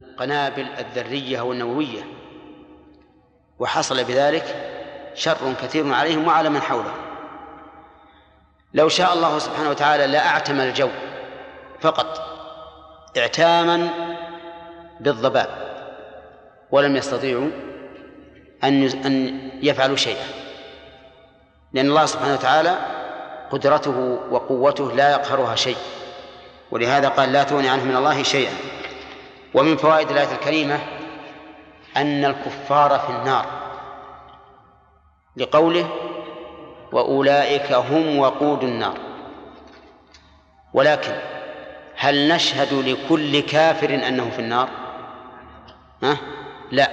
القنابل الذرية أو النووية، وحصل بذلك شر كثير عليهم وعلى من حولهم. لو شاء الله سبحانه وتعالى لأعتم الجو فقط اعتاما بالضباب، ولم يستطيعوا أن يفعلوا شيئا، لأن الله سبحانه وتعالى قدرته وقوته لا يقهرها شيء، ولهذا قال لا تغني عنه من الله شيئا. ومن فوائد الآية الكريمة أن الكفار في النار، لقوله وأولئك هم وقود النار. ولكن هل نشهد لكل كافر أنه في النار؟ لا،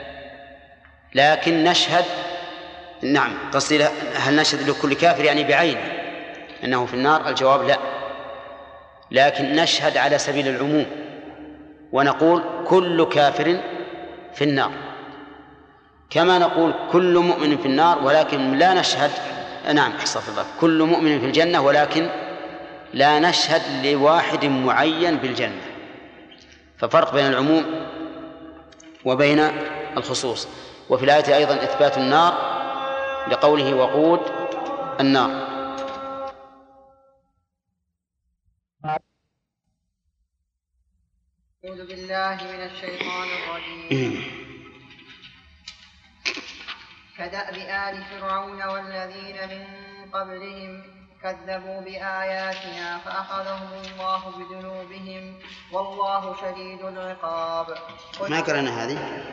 لكن نشهد، نعم قصدي هل نشهد لكل كافر يعني بعينه أنه في النار؟ الجواب لا، لكن نشهد على سبيل العموم ونقول كل كافر في النار، كما نقول كل مؤمن في النار، ولكن لا نشهد، نعم أحصف الله، كل مؤمن في الجنة، ولكن لا نشهد لواحد معين بالجنة. ففرق بين العموم وبين الخصوص. وفي الآية أيضا إثبات النار لقوله وقود النار. أعوذ بالله من الشيطان الرجيم. كدأب آل فرعون والذين من قبلهم كذبوا بآياتنا فأخذهم الله بذنوبهم والله شديد العقاب. ما قرأنا هذه؟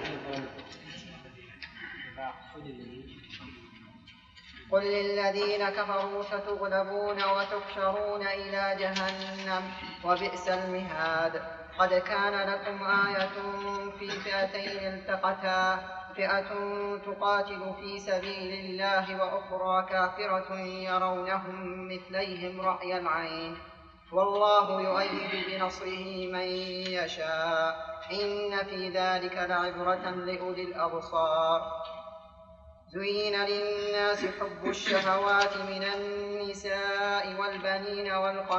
قل للذين كفروا ستغلبون وتحشرون إلى جهنم وبئس المهاد. قد كان لكم آية في فئتين التقتا، فئة تقاتل في سبيل الله وأخرى كافرة يرونهم مثليهم رأي العين والله يؤيد بنصره من يشاء إن في ذلك لعبرة لأولي الأبصار. زين للناس حب الشهوات من النساء والبنين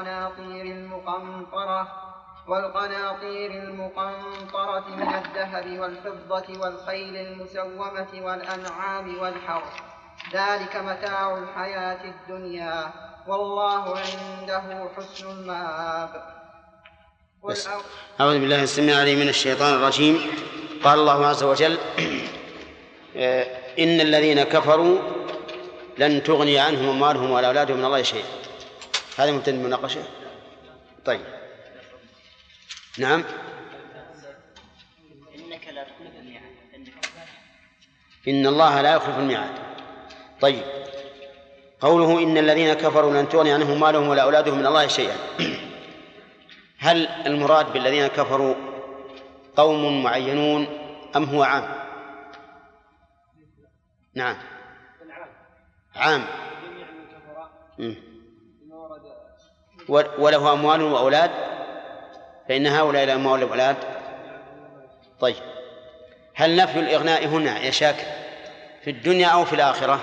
والقناطير المقنطرة من الذهب والفضة والخيل المسومة والأنعام والحرث، ذلك متاع الحياة الدنيا والله عنده حسن المآب. أعوذ بالله السميع العليم من الشيطان الرجيم. قال الله عز وجل إن الذين كفروا لن تغني عنهم أموالهم ولا أولادهم من الله شيئا. هذا مبتدأ المناقشة. طيب نعم. إن الله لا يخلف الميعاد. طيب قوله إن الذين كفروا لن تغني عنهم أموالهم ولا أولادهم من الله شيئا، هل المراد بالذين كفروا قوم معينون أم هو عام؟ نعم عام. وله أموال وأولاد فإن هؤلاء الأموال والأولاد. طيب هل نفي الإغناء هنا يا شاكر في الدنيا أو في الآخرة؟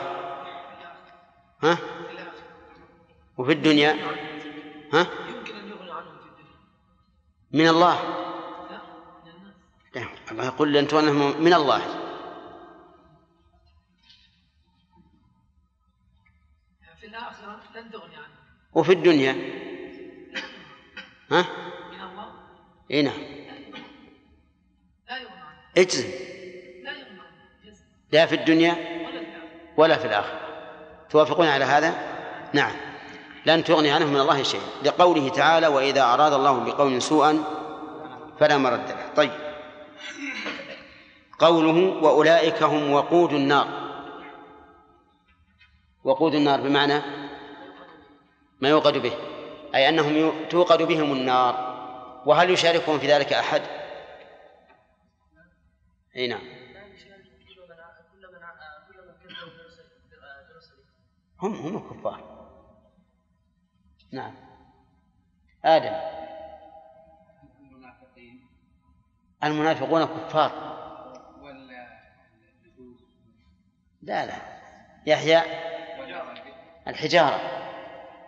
وفي الدنيا يمكن أن يغنى عنهم في الدنيا من الله. لا الله يقول لن تغنهم من الله. في الآخرة لن تغني عنهم. وفي الدنيا من الله. إيه نعم. لا يغنى عنهم. اجزم. لا يغنى عنهم. لا في الدنيا ولا في الآخرة. توافقون على هذا؟ نعم. لن تغني عنهم من الله شيء، لقوله تعالى وإذا أراد الله بقوم سوءا فلا مرد له. طيب قوله وأولئك هم وقود النار. وقود النار بمعنى ما يوقد به، أي أنهم توقد بهم النار. وهل يشاركهم في ذلك أحد؟ أي نعم. هم الكفار. نعم. آدم المنافقون كفار. لا يحيى الحجارة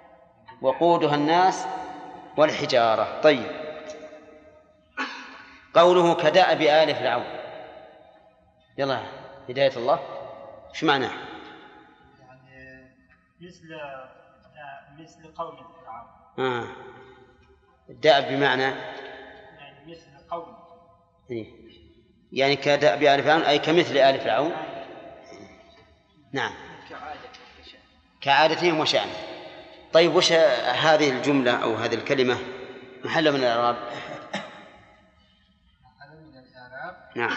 وقودها الناس والحجارة. طيب قوله كدأب آل فرعون، يلا هداية الله، شو معناه؟ يعني مثل قوم فرعون. الدأب بمعنى يعني مثل قوم. يعني كدأب آل فرعون أي كمثل آل فرعون. نعم، كعادتهم وشأنهم. طيب وش هذه الجملة أو هذه الكلمة محل من الإعراب؟ محل من الإعراب. نعم.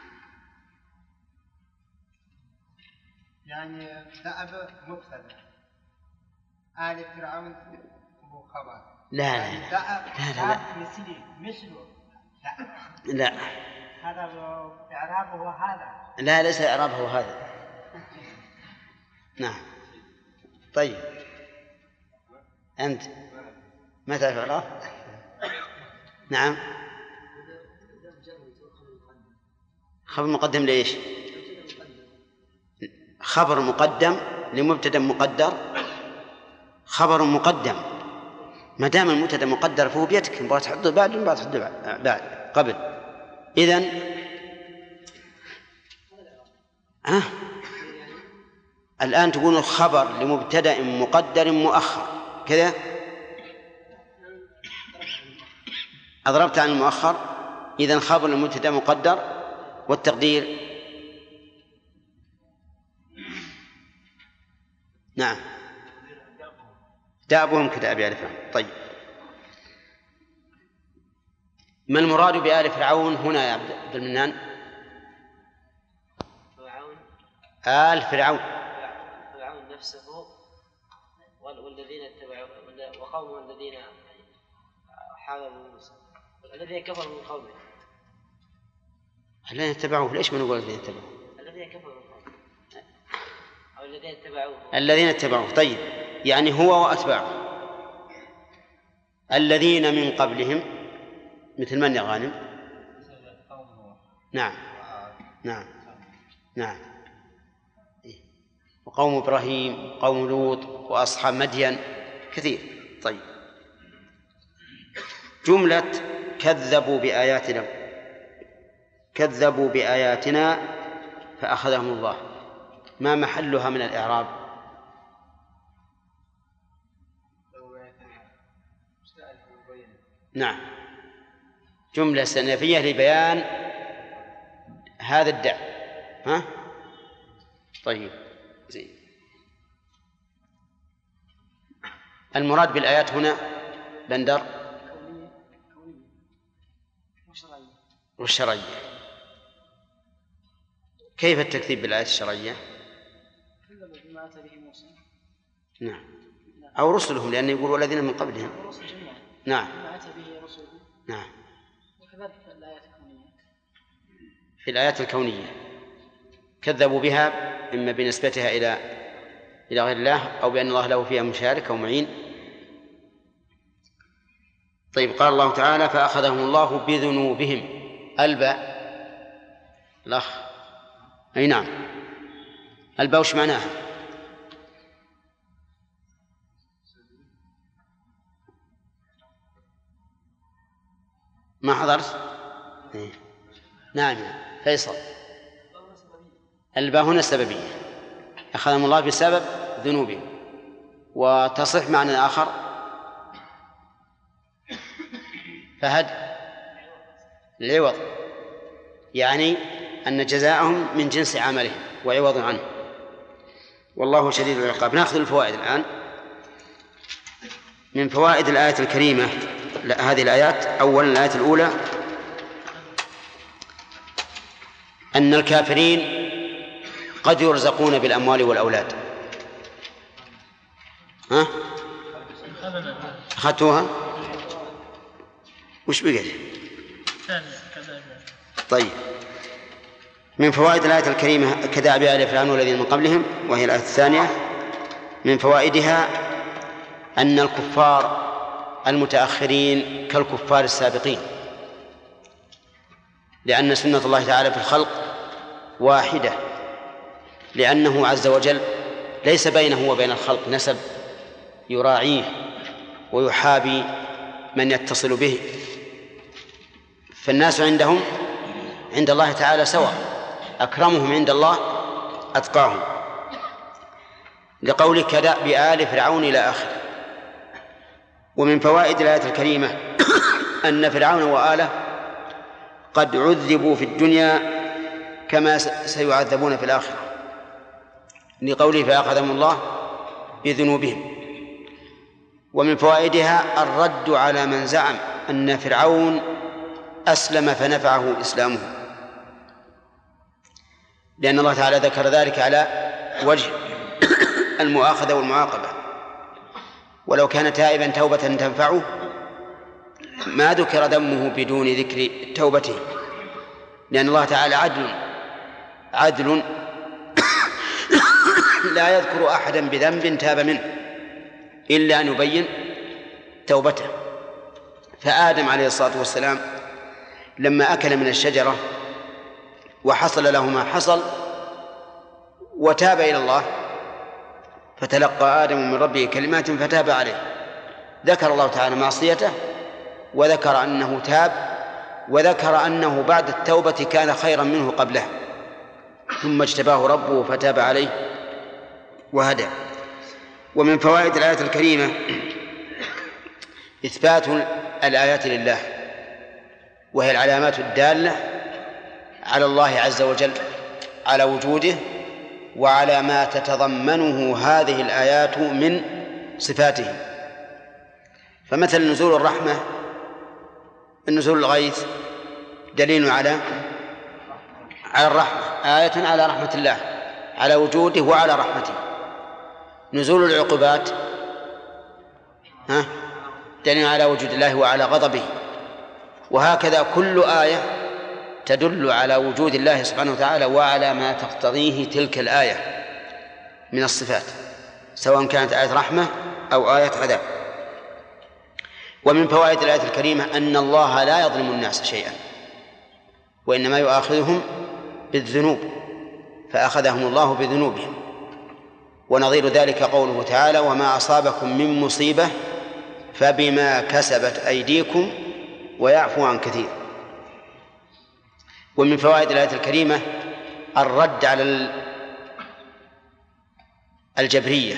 يعني دأب مبتدأ، آل فرعون هو خبر. لا يعني دأب مثله. لا هذا إعرابه هذا. لا ليس إعرابه هذا. نعم. طيب أنت ما تعرف إعراب؟ نعم. خبر مقدم ليش؟ خبر مقدم لمبتدأ مقدر، خبر مقدم ما دام المبتدأ مقدر فهو بيدك، مبغى تحطه بعد ومبغى تحطه بعد قبل. إذن الآن تقول خبر لمبتدأ مقدر مؤخر كذا، أضربت عن المؤخر. إذن خبر لمبتدأ مقدر والتقدير نعم دأبهم كدأب آل فرعون. طيب ما المراد بآل فرعون هنا يا عبد المنان؟ آل فرعون نفسه والذين اتبعوا وقومه الذين حاربوا موسى، الذين كفروا من قومه. الذين اتبعوه، ليش ما نقول الذين اتبعوه؟ الذين كفروا من قومه أو الذين اتبعوه. الذين اتبعوه. طيب يعني هو وأتباعه. الذين من قبلهم مثل من يا غانم؟ نعم نعم نعم. وقوم إبراهيم، قوم لوط، وأصحاب مدين، كثير. طيب جملة كذبوا بآياتنا، كذبوا بآياتنا فأخذهم الله، ما محلها من الإعراب؟ نعم جملة استئنافية لبيان هذا الدعم. ها؟ طيب زين. المراد بالآيات هنا بندر والشرعية. كيف التكذيب بالآيات الشرعية؟ نعم أو رسلهم، لأنه يقول والذين من قبلهم. نعم نعم. وكذلك الآيات الكونية، في الآيات الكونية كذبوا بها إما بنسبتها إلى غير الله أو بأن الله له فيها مشارك أو معين. طيب قال الله تعالى فأخذهم الله بذنوبهم. الباء الأخ أي نعم، الباء وش معناها؟ ما حضرت؟ نعم فيصل. الباء هنا السببية، أخذهم الله بسبب ذنوبهم. وتصح معنى آخر فهد العوض، يعني أن جزاءهم من جنس عملهم وعوض عنه، والله شديد العقاب. نأخذ الفوائد الآن. من فوائد الآية الكريمة هذه الآيات: أولا الآية الأولى أن الكافرين قد يرزقون بالأموال والأولاد. ها؟ أخذتوها؟ وش بقي؟ طيب من فوائد الآية الكريمة كدأب آل فرعون والذين من قبلهم، وهي الآية الثانية. من فوائدها أن الكفار المتأخرين كالكفار السابقين، لأن سنة الله تعالى في الخلق واحدة، لأنه عز وجل ليس بينه وبين الخلق نسب يراعيه ويحابي من يتصل به، فالناس عند الله تعالى سواء، أكرمهم عند الله أتقاهم، لقول كدأب آل فرعون إلى آخره. ومن فوائد الآية الكريمة أن فرعون وآله قد عذبوا في الدنيا كما سيعذبون في الآخرة، لقوله فأخذهم الله بذنوبهم. ومن فوائدها الرد على من زعم أن فرعون أسلم فنفعه إسلامه، لأن الله تعالى ذكر ذلك على وجه المؤاخذة والمعاقبة. ولو كان تائبا توبة تنفعه ما ذكر دمه بدون ذكر توبته، لأن الله تعالى عدل لا يذكر أحدا بذنب تاب منه إلا أن يبين توبته. فآدم عليه الصلاة والسلام لما أكل من الشجرة وحصل له ما حصل وتاب إلى الله، فتلقى آدم من ربه كلمات فتاب عليه، ذكر الله تعالى معصيته وذكر أنه تاب، وذكر أنه بعد التوبة كان خيرا منه قبله، ثم اجتباه ربه فتاب عليه وهدى. ومن فوائد الآية الكريمة إثبات الآيات لله، وهي العلامات الدالة على الله عز وجل على وجوده وعلى ما تتضمنه هذه الآيات من صفاته. فمثل نزول الرحمة، النزول الغيث دليل على الرحمة، آية على رحمة الله، على وجوده وعلى رحمته. نزول العقوبات دليل على وجود الله وعلى غضبه. وهكذا كل آية تدل على وجود الله سبحانه وتعالى وعلى ما تقتضيه تلك الآية من الصفات، سواء كانت آية رحمة أو آية عذاب. ومن فوائد الآية الكريمة أن الله لا يظلم الناس شيئا، وإنما يؤاخذهم بالذنوب، فأخذهم الله بذنوبهم. ونظير ذلك قوله تعالى وما أصابكم من مصيبة فبما كسبت أيديكم ويعفو عن كثير. ومن فوائد الآية الكريمة الرد على الجبرية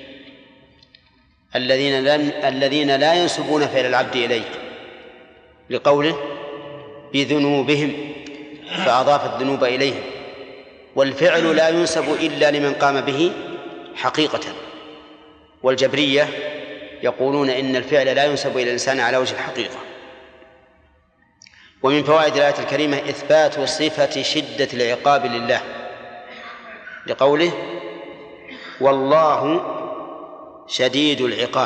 الذين لا ينسبون فعل العبد إليه، لقوله بذنوبهم فأضاف الذنوب إليهم، والفعل لا ينسب إلا لمن قام به حقيقة. والجبرية يقولون إن الفعل لا ينسب إلى الإنسان على وجه الحقيقة. ومن فوائد الآية الكريمة إثبات صفة شدة العقاب لله، لقوله والله شديد العقاب،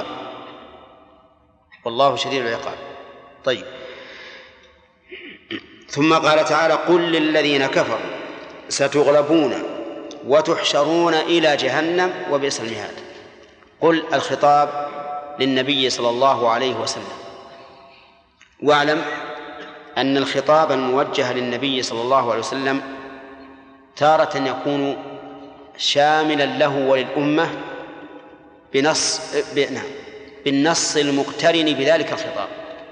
والله شديد العقاب. طيب، ثم قال تعالى قل للذين كفروا ستغلبون وتحشرون إلى جهنم وبئس المهاد. قل الخطاب للنبي صلى الله عليه وسلم. واعلم أن الخطاب الموجه للنبي صلى الله عليه وسلم تارة يكون شاملا له وللأمة بالنص المقترن بذلك الخطاب،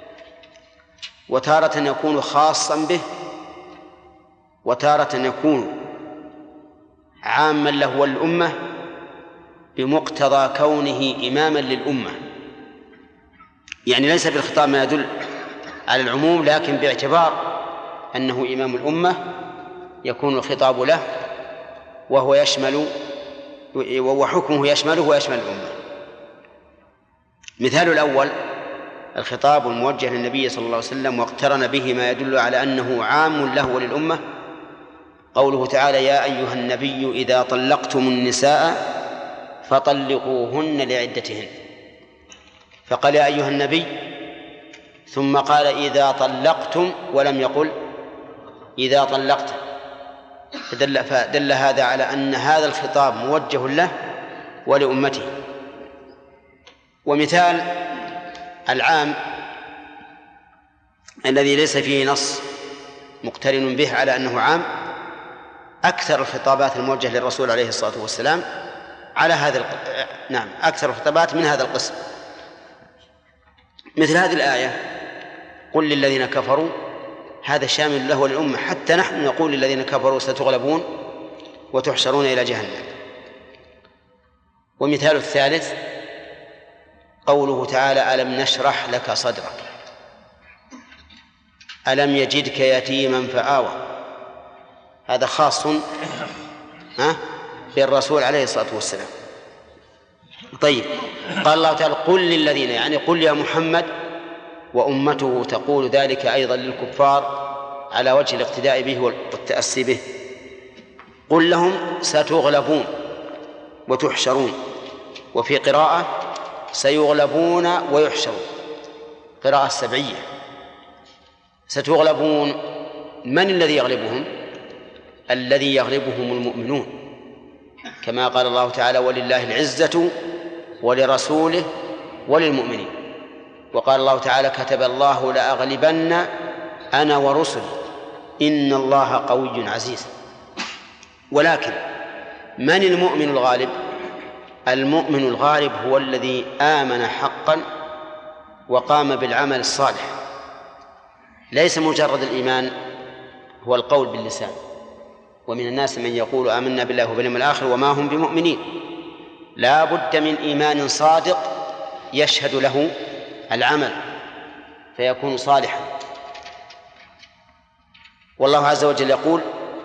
وتارة يكون خاصا به، وتارة يكون عاما له وللأمة بمقتضى كونه إماما للأمة. يعني ليس في الخطاب ما يدل على العموم، لكن باعتبار أنه إمام الأمة يكون الخطاب له، وهو يشمل وحكمه يشمله ويشمل الأمة. مثال الأول الخطاب الموجه للنبي صلى الله عليه وسلم واقترن به ما يدل على أنه عام له وللأمة، قوله تعالى يا أيها النبي إذا طلقتم النساء فطلقوهن لعدتهن، فقال يا أيها النبي ثم قال إذا طلقتم ولم يقل إذا طلقت، فدل هذا على أن هذا الخطاب موجه له ولأمته. ومثال العام الذي ليس فيه نص مقترن به على أنه عام أكثر الخطابات الموجهة للرسول عليه الصلاة والسلام على هذا أكثر الخطابات من هذا القسم. مثل هذه الآية قل للذين كفروا هذا شامل له وللأمة، حتى نحن نقول للذين كفروا ستغلبون وتحشرون إلى جهنم. ومثال الثالث قوله تعالى: ألم نشرح لك صدرك. ألم يجدك يتيما فآوى، هذا خاص بالرسول عليه الصلاة والسلام. طيب، قال الله تعالى: قل للذين، يعني قل يا محمد، وأمته تقول ذلك أيضا للكفار على وجه الاقتداء به والتأسي به. قل لهم: ستغلبون وتحشرون. وفي قراءة: سيغلبون ويحشرون، قراءة السبعية. ستغلبون، من الذي يغلبهم؟ الذي يغلبهم المؤمنون، كما قال الله تعالى: ولله العزة ولرسوله وللمؤمنين. وقال الله تعالى: كتب الله لأغلبن أنا ورسلي إن الله قوي عزيز. ولكن من المؤمن الغالب؟ المؤمن الغالب هو الذي آمن حقا وقام بالعمل الصالح، ليس مجرد الإيمان هو القول باللسان. ومن الناس من يقول آمنا بالله وباليوم الآخر وما هم بمؤمنين. لا بد من إيمان صادق يشهد له العمل فيكون صالحا. والله عز وجل يقول: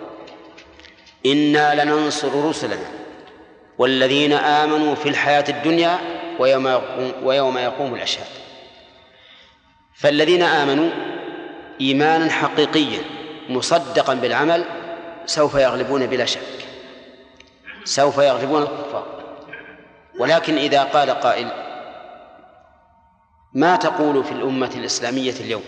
إنا لننصر رسلنا والذين آمنوا في الحياة الدنيا ويوم يقوم الأشهاد. فالذين آمنوا إيمانا حقيقيا مصدقا بالعمل سوف يغلبون بلا شك، سوف يغلبون الكفار. ولكن إذا قال قائل: ما تقول في الأمة الإسلامية اليوم؟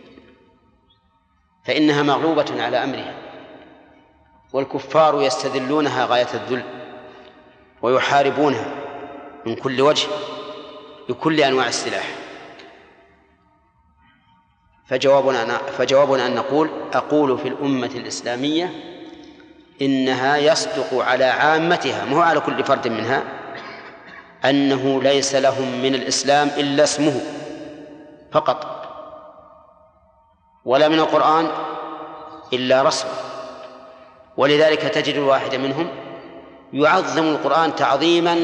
فإنها مغلوبة على أمرها، والكفار يستذلونها غاية الذل ويحاربونها من كل وجه بكل أنواع السلاح. فجوابنا أن نقول: أقول في الأمة الإسلامية إنها يصدق على عامتها، مو على كل فرد منها، أنه ليس لهم من الإسلام إلا اسمه فقط، ولا من القرآن إلا رسمه. ولذلك تجد الواحد منهم يعظم القرآن تعظيما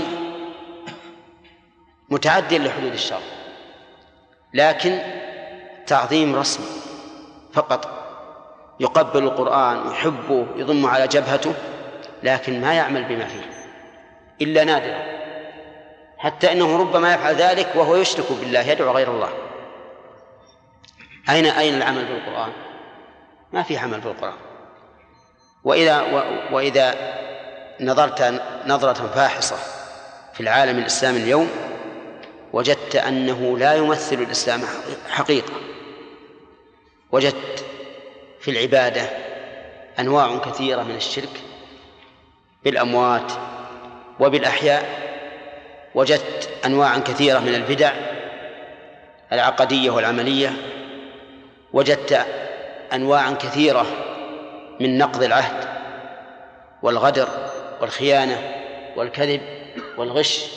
متعديا لحدود الشرع، لكن تعظيم رسمي فقط، يقبل القرآن ويحبه يضم على جبهته، لكن ما يعمل بما فيه إلا نادرا، حتى إنه ربما يفعل ذلك وهو يشرك بالله، يدعو غير الله. أين العمل بالقرآن؟ ما في عمل بالقرآن. وإذا نظرت نظرة فاحصة في العالم الإسلامي اليوم وجدت أنه لا يمثل الإسلام حقيقة. وجدت في العبادة أنواع كثيرة من الشرك بالأموات وبالأحياء، وجدت أنواع كثيرة من البدع العقدية والعملية، وجدت أنواع كثيرة من نقض العهد والغدر والخيانة والكذب والغش.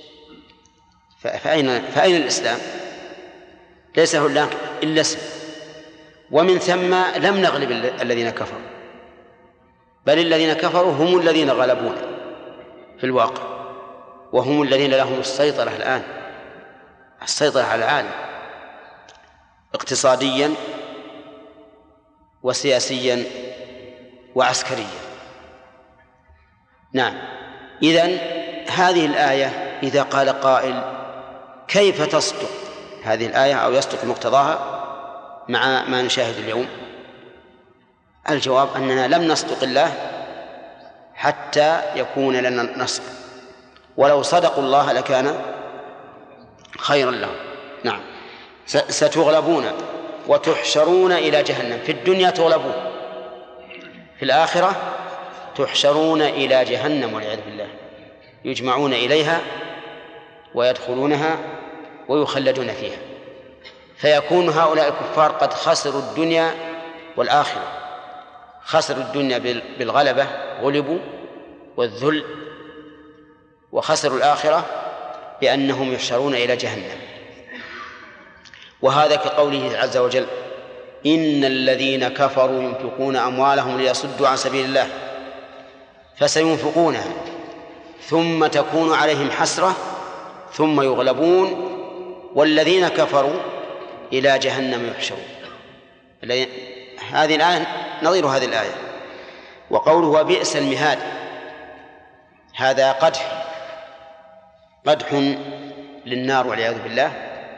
فأين الإسلام؟ ليس هناك إلا اسم. ومن ثم لم نغلب الذين كفروا، بل الذين كفروا هم الذين غلبونا في الواقع، وهم الذين لهم السيطرة الآن، السيطرة على العالم اقتصاديا وسياسيا وعسكريا. نعم. إذن هذه الآية إذا قال قائل: كيف تصدق هذه الآية أو يصدق مقتضاها مع ما نشاهد اليوم؟ الجواب أننا لم نصدق الله حتى يكون لنا النصر، ولو صدقوا الله لكان خيرا لهم. نعم. ستغلبون وتحشرون إلى جهنم. في الدنيا تغلبون، في الآخرة تحشرون إلى جهنم والعياذ بالله، يجمعون إليها ويدخلونها ويخلدون فيها، فيكون هؤلاء الكفار قد خسروا الدنيا والآخرة. خسروا الدنيا بالغلبة، غلبوا والذل، وخسروا الآخرة بأنهم يحشرون إلى جهنم. وهذا كقوله عز وجل: إن الذين كفروا ينفقون أموالهم ليصدوا عن سبيل الله فسينفقونها ثم تكون عليهم حسرة ثم يغلبون والذين كفروا إلى جهنم يحشرون. هذه الآية نظير هذه الآية. وقوله وبئس المهاد هذا قدح للنار والعياذ بالله،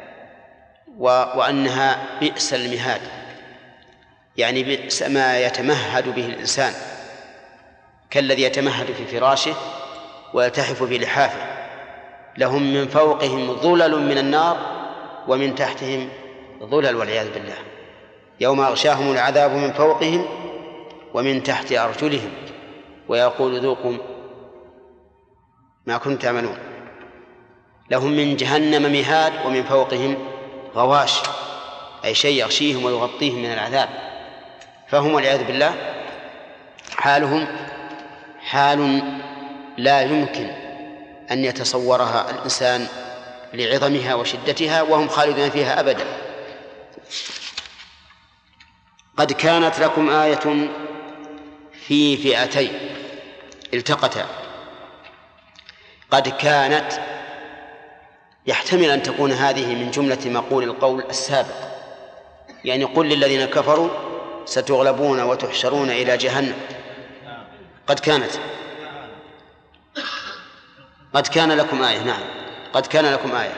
وأنها بئس المهاد يعني بئس ما يتمهد به الإنسان، كالذي يتمهد في فراشه ويلتحف في لحافه، لهم من فوقهم ظلل من النار ومن تحتهم ظلل والعياذ بالله، يوم أغشاهم العذاب من فوقهم ومن تحت أرجلهم ويقول ذوقوا ما كنتم تعملون. لهم من جهنم مهاد ومن فوقهم غواش، أي شيء يغشيهم ويغطيهم من العذاب. فهم والعياذ بالله حالهم حال لا يمكن أن يتصورها الإنسان لعظمها وشدتها، وهم خالدون فيها أبدا. قد كانت لكم آية في فئتين التقتا. قد كانت يحتمل أن تكون هذه من جملة مقول القول السابق، يعني قل للذين كفروا ستغلبون وتحشرون إلى جهنم. قد كانت كان لكم آية. نعم قد كان لكم آية.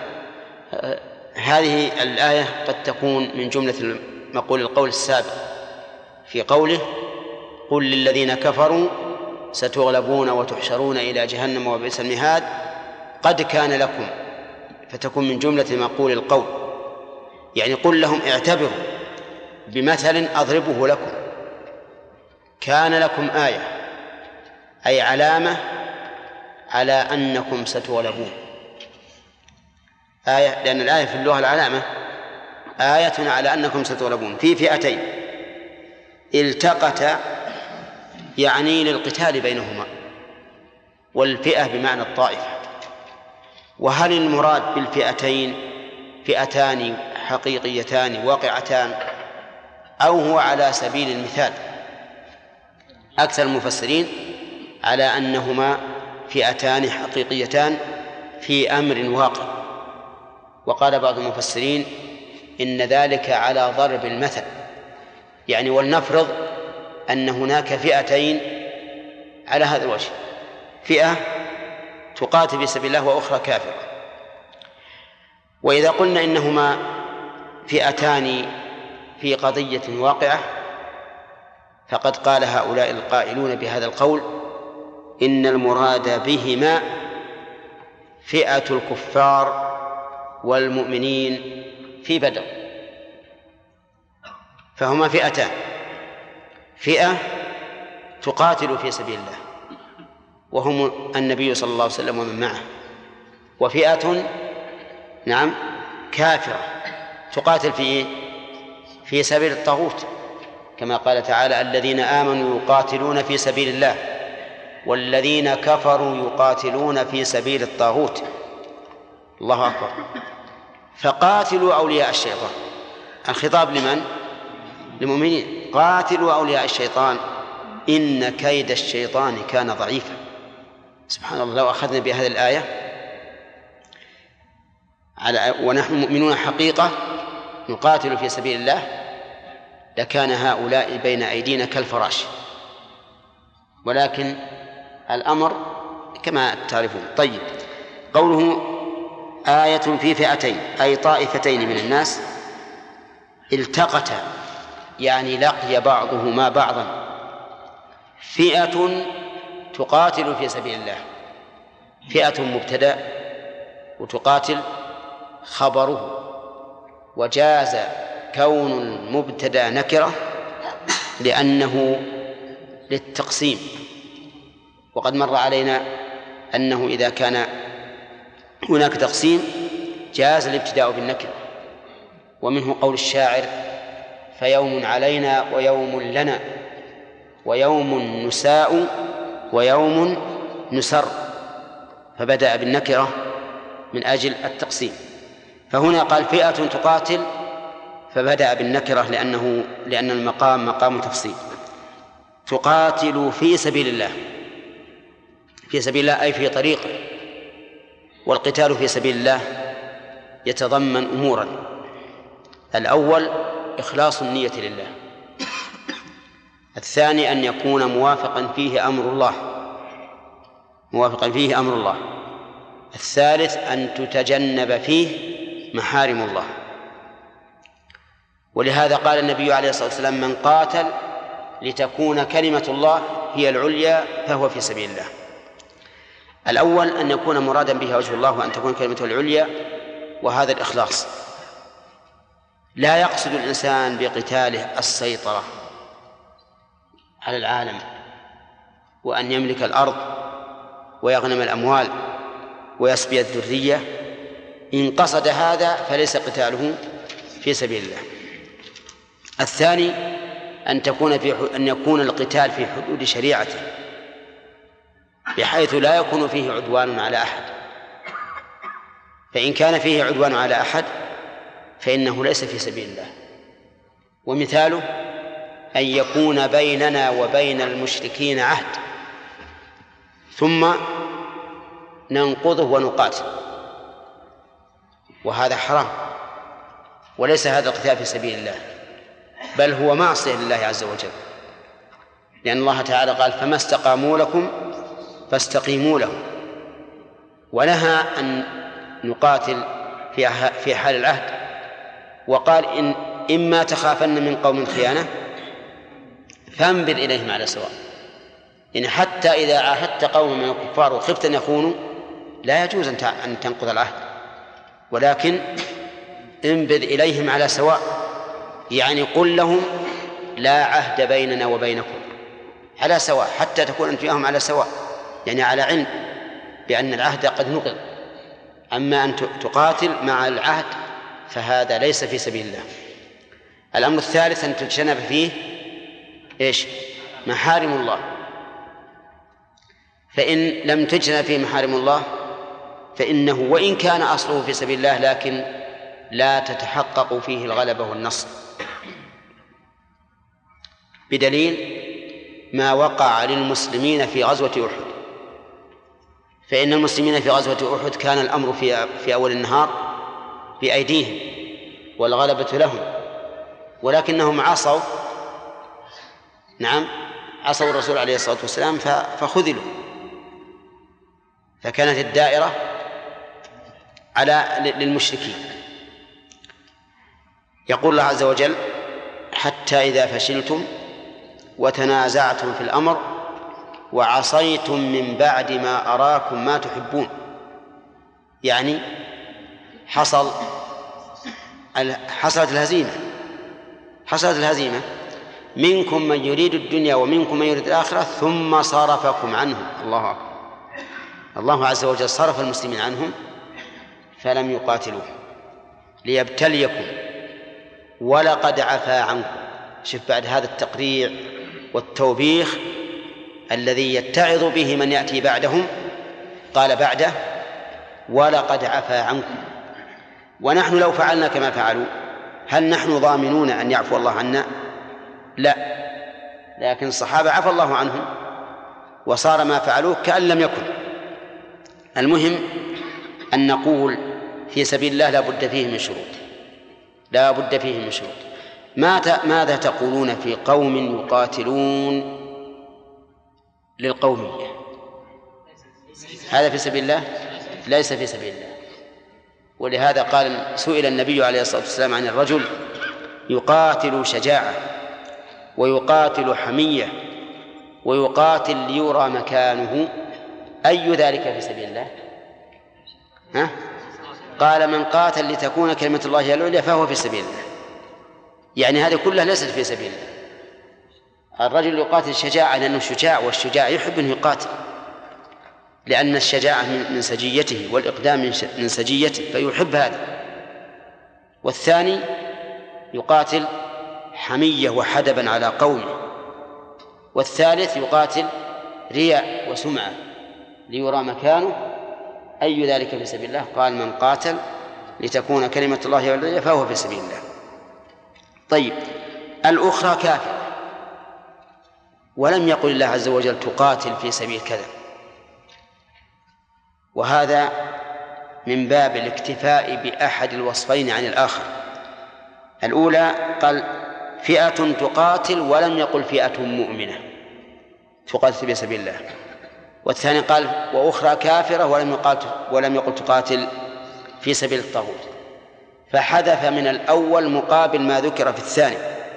هذه الآية قد تكون من جملة مقول القول السابق في قوله قل للذين كفروا ستغلبون وتحشرون إلى جهنم وبئس المهاد. قد كان لكم فتكون من جملة مقول القول، يعني قل لهم اعتبروا بمثل أضربه لكم. كان لكم آية أي علامة على أنكم ستغلبون. آية لأن الآية في اللغة العلامة، آية على أنكم ستغلبون في فئتين التقتا يعني للقتال بينهما، والفئة بمعنى الطائفة. وهل المراد بالفئتين فئتان حقيقيتان واقعتان أو هو على سبيل المثال؟ أكثر المفسرين على أنهما فئتان حقيقيتان في أمر واقع، وقال بعض المفسرين إن ذلك على ضرب المثل، يعني ولنفرض أن هناك فئتين على هذا الوجه، فئة تقاتل في سبيل الله وأخرى كافرة. وإذا قلنا إنهما فئتان في قضية واقعة فقد قال هؤلاء القائلون بهذا القول إن المراد بهما فئة الكفار والمؤمنين في بدر. فهما فئتان، فئة تقاتل في سبيل الله وهم النبي صلى الله عليه وسلم ومن معه، وفئة نعم كافرة تقاتل في سبيل الطاغوت، كما قال تعالى الذين آمنوا يقاتلون في سبيل الله والذين كفروا يقاتلون في سبيل الطاغوت. الله أكبر. فقاتلوا أولياء الشيطان، الخطاب لمن؟ للمؤمنين. قاتلوا أولياء الشيطان إن كيد الشيطان كان ضعيفا. سبحان الله، لو أخذنا بهذه الآية ونحن مؤمنون حقيقة نقاتل في سبيل الله لكان هؤلاء بين أيدينا كالفراش، ولكن الأمر كما تعرفون. طيب، قوله آية في فئتين أي طائفتين من الناس التقتا يعني لقي بعضهما بعضا. فئة تقاتل في سبيل الله، فئة مبتدأ وتقاتل خبره، وجاز كون المبتدأ نكرة لأنه للتقسيم. وقد مر علينا أنه إذا كان هناك تقسيم جاز الابتداء بالنكرة. ومنه قول الشاعر فيوم علينا ويوم لنا ويوم نساء ويوم نسر، فبدأ بالنكرة من أجل التقسيم. فهنا قال فئة تقاتل فبدأ بالنكرة لأن المقام مقام تفصيل. تقاتل في سبيل الله، في سبيل الله أي في طريقه. والقتال في سبيل الله يتضمن أمورا: الأول إخلاص النية لله، الثاني أن يكون موافقا فيه أمر الله، الثالث أن تتجنب فيه محارم الله. ولهذا قال النبي عليه الصلاة والسلام: من قاتل لتكون كلمة الله هي العليا فهو في سبيل الله. الأول أن يكون مرادا به وجه الله وأن تكون كلمته العليا، وهذا الإخلاص. لا يقصد الإنسان بقتاله السيطرة على العالم وأن يملك الأرض ويغنم الأموال ويسبي الذرية. إن قصد هذا فليس قتاله في سبيل الله. الثاني أن يكون القتال في حدود شريعته، بحيث لا يكون فيه عدوان على أحد، فإن كان فيه عدوان على أحد فإنه ليس في سبيل الله. ومثاله أن يكون بيننا وبين المشركين عهد ثم ننقضه ونقاتل، وهذا حرام، وليس هذا القتال في سبيل الله، بل هو معصية لله عز وجل، لأن الله تعالى قال: فما استقاموا لكم فاستقيموا لهم. ونهى أن نقاتل في حال العهد، وقال: إما تخافن من قوم خيانة فانبذ إليهم على سواء. إن حتى إذا عاهدت قوم من الكفار وخفت أن يخونوا لا يجوز أن تنقض العهد، ولكن انبذ إليهم على سواء، يعني قل لهم: لا عهد بيننا وبينكم، على سواء، حتى تكون أنت وياهم على سواء، يعني على علم بأن العهد قد نقض. أما أن تقاتل مع العهد فهذا ليس في سبيل الله. الأمر الثالث أن تجتنب فيه محارم الله، فإن لم تجتنب فيه محارم الله فإنه وإن كان أصله في سبيل الله لكن لا تتحقق فيه الغلبة والنصر، بدليل ما وقع للمسلمين في غزوة أحد. فإن المسلمين في غزوة أحد كان الأمر في أول النهار بأيديهم والغلبة لهم، ولكنهم عصوا الرسول عليه الصلاة والسلام فخذلوا، فكانت الدائرة للمشركين. يقول الله عز وجل: حتى إذا فشلتم وتنازعتم في الأمر وعصيتم من بعد ما أراكم ما تحبون، يعني حصلت الهزيمة، منكم من يريد الدنيا ومنكم من يريد الآخرة ثم صرفكم عنهم. الله أكبر. الله عز وجل صرف المسلمين عنهم فلم يقاتلوه ليبتليكم ولقد عفا عنكم. شوف بعد هذا التقريع والتوبيخ الذي يتعظ به من يأتي بعدهم، قال بعده: ولقد عفا عنكم. ونحن لو فعلنا كما فعلوا هل نحن ضامنون أن يعفو الله عنا؟ لا، لكن الصحابة عفى الله عنهم وصار ما فعلوه كأن لم يكن. المهم أن نقول في سبيل الله لا بد فيه من شروط. ماذا تقولون في قوم يقاتلون للقومية؟ هذا في سبيل الله؟ ليس في سبيل الله. ولهذا سئل النبي عليه الصلاة والسلام عن الرجل يقاتل شجاعة ويقاتل حمية ويقاتل ليرى مكانه، أي ذلك في سبيل الله؟ قال: من قاتل لتكون كلمة الله هي العليا فهو في سبيل الله. يعني هذه كلها ليست في سبيل الله. الرجل يقاتل شجاعة لأنه شجاع، والشجاع يحب أن يقاتل لأن الشجاعة من سجيته والإقدام من سجيته فيحب هذا. والثاني يقاتل حمية وحدبا على قومه. والثالث يقاتل رياء وسمعة ليرى مكانه، أي ذلك في سبيل الله؟ قال: من قاتل لتكون كلمة الله هي العليا فهو في سبيل الله. طيب، الأخرى كافرة، ولم يقل الله عز وجل تقاتل في سبيل كذا، وهذا من باب الاكتفاء بأحد الوصفين عن الآخر. الأولى قال فئة تقاتل ولم يقل فئة مؤمنة تقاتل في سبيل الله، والثاني قال وأخرى كافرة ولم يقل تقاتل في سبيل الطاغوت، فحذف من الأول مقابل ما ذكر في الثاني.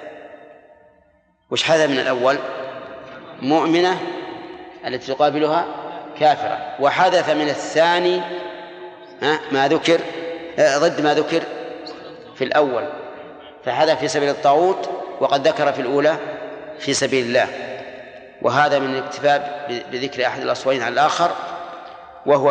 وش حذف من الأول؟ مؤمنة التي تقابلها كافرة، وحذف من الثاني ما ذكر ضد ما ذكر في الأول، فحذف في سبيل الطاغوت وقد ذكر في الأولى في سبيل الله. وهذا من الاكتفاء بذكر أحد الأصوين على الآخر، وهو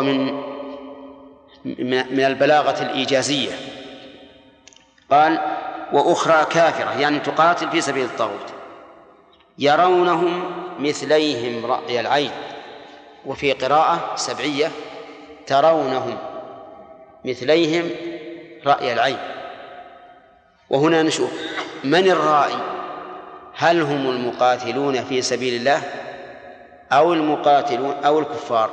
من البلاغة الإيجازية. قال وأخرى كافرة يعني تقاتل في سبيل الطاغوت، يرونهم مثليهم رأي العين، وفي قراءة سبعية ترونهم مثليهم رأي العين. وهنا نشوف من الرائي، هل هم المقاتلون في سبيل الله أو المقاتلون أو الكفار؟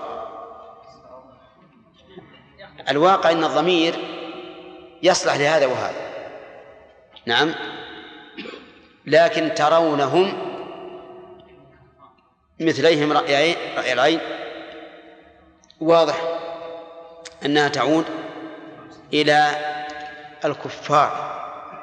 الواقع أن الضمير يصلح لهذا وهذا، نعم، لكن ترونهم مثليهم رأي العين واضح أنها تعود إلى الكفار.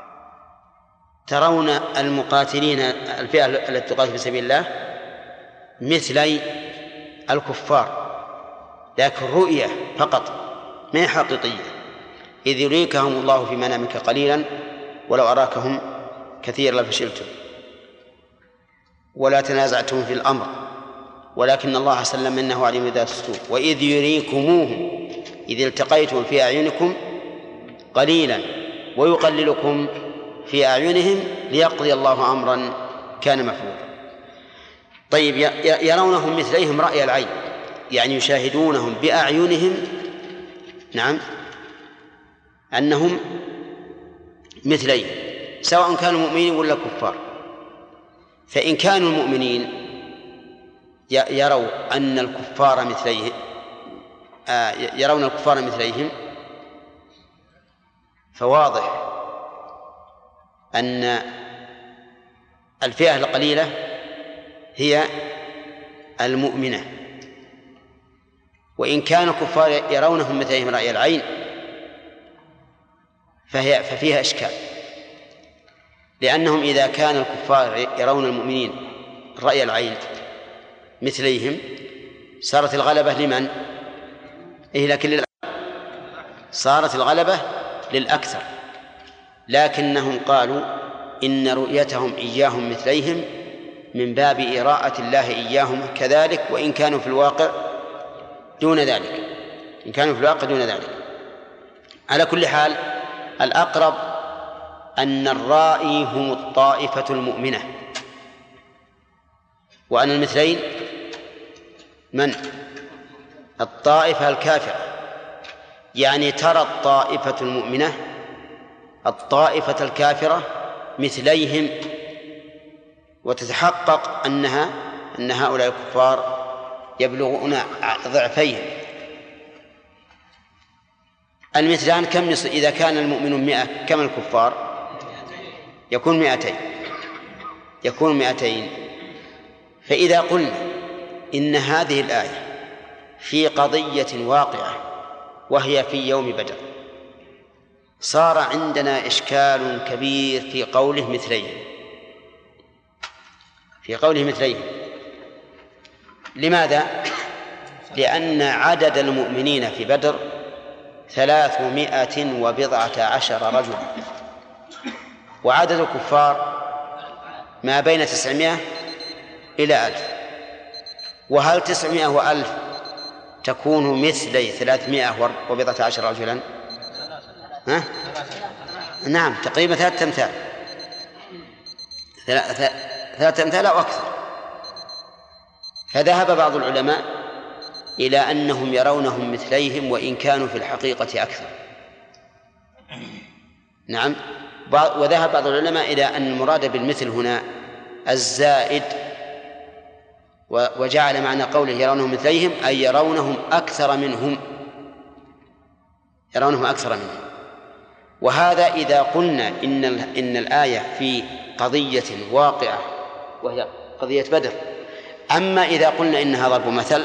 ترون المقاتلين الفئة التي تقاتل في سبيل الله مثلي الكفار، لكن رؤية فقط ما هي حقيقية. إذ يريكهم الله في منامك قليلا ولو أراكهم كثيرا لفشلتم ولا تنازعتم في الأمر ولكن الله سلم إنه عليم ذات الصدور. وإذ يريكموهم إذ التقيتم في أعينكم قليلا ويقللكم في أعينهم ليقضي الله أمرا كان مفعولا. طيب، يرونهم مثليهم رأي العين يعني يشاهدونهم بأعينهم، نعم، أنهم مثليهم سواء كانوا مؤمنين ولا كفار. فإن كانوا المؤمنين يروا أن الكفار مثليهم يرون الكفار مثليهم، فواضح أن الفئة القليلة هي المؤمنة. وإن كان الكفار يرونهم مثلهم رأي العين ففيها إشكال، لأنهم إذا كان الكفار يرون المؤمنين رأي العين مثليهم صارت الغلبة لمن؟ لكن صارت الغلبة للأكثر. لكنهم قالوا إن رؤيتهم إياهم مثليهم من باب إراءة الله إياهم كذلك، وإن كانوا في الواقع دون ذلك، إن كانوا في الواقع دون ذلك. على كل حال الأقرب أن الرائي هم الطائفة المؤمنة، وأن المثلين من؟ الطائفة الكافرة. يعني ترى الطائفة المؤمنة الطائفة الكافرة مثليهم، وتتحقق أن هؤلاء الكفار يبلغون ضعفيهم. المثلان كم يصير؟ إذا كان المؤمن 100 كم الكفار؟ يكون 200. فإذا قلنا إن هذه الآية في قضية واقعة وهي في يوم بدر، صار عندنا إشكال كبير في قوله مثليهم. لماذا؟ لأن عدد المؤمنين في بدر 319 رجلا، وعدد الكفار ما بين 900 إلى 1000. وهل 900 و1000 تكون مثلي 319 رجلا؟ نعم، تقريبا 3 أمثال، 3 أمثال أو أكثر. فذهب بعض العلماء إلى أنهم يرونهم مثليهم وإن كانوا في الحقيقة أكثر. نعم، وذهب بعض العلماء إلى أن المراد بالمثل هنا الزائد، وجعل معنى قوله يرونهم مثليهم أي يرونهم أكثر منهم، يرونهم أكثر منهم. وهذا إذا قلنا إن الآية في قضية واقعة وهي قضية بدر. أما إذا قلنا إنها ضرب مثل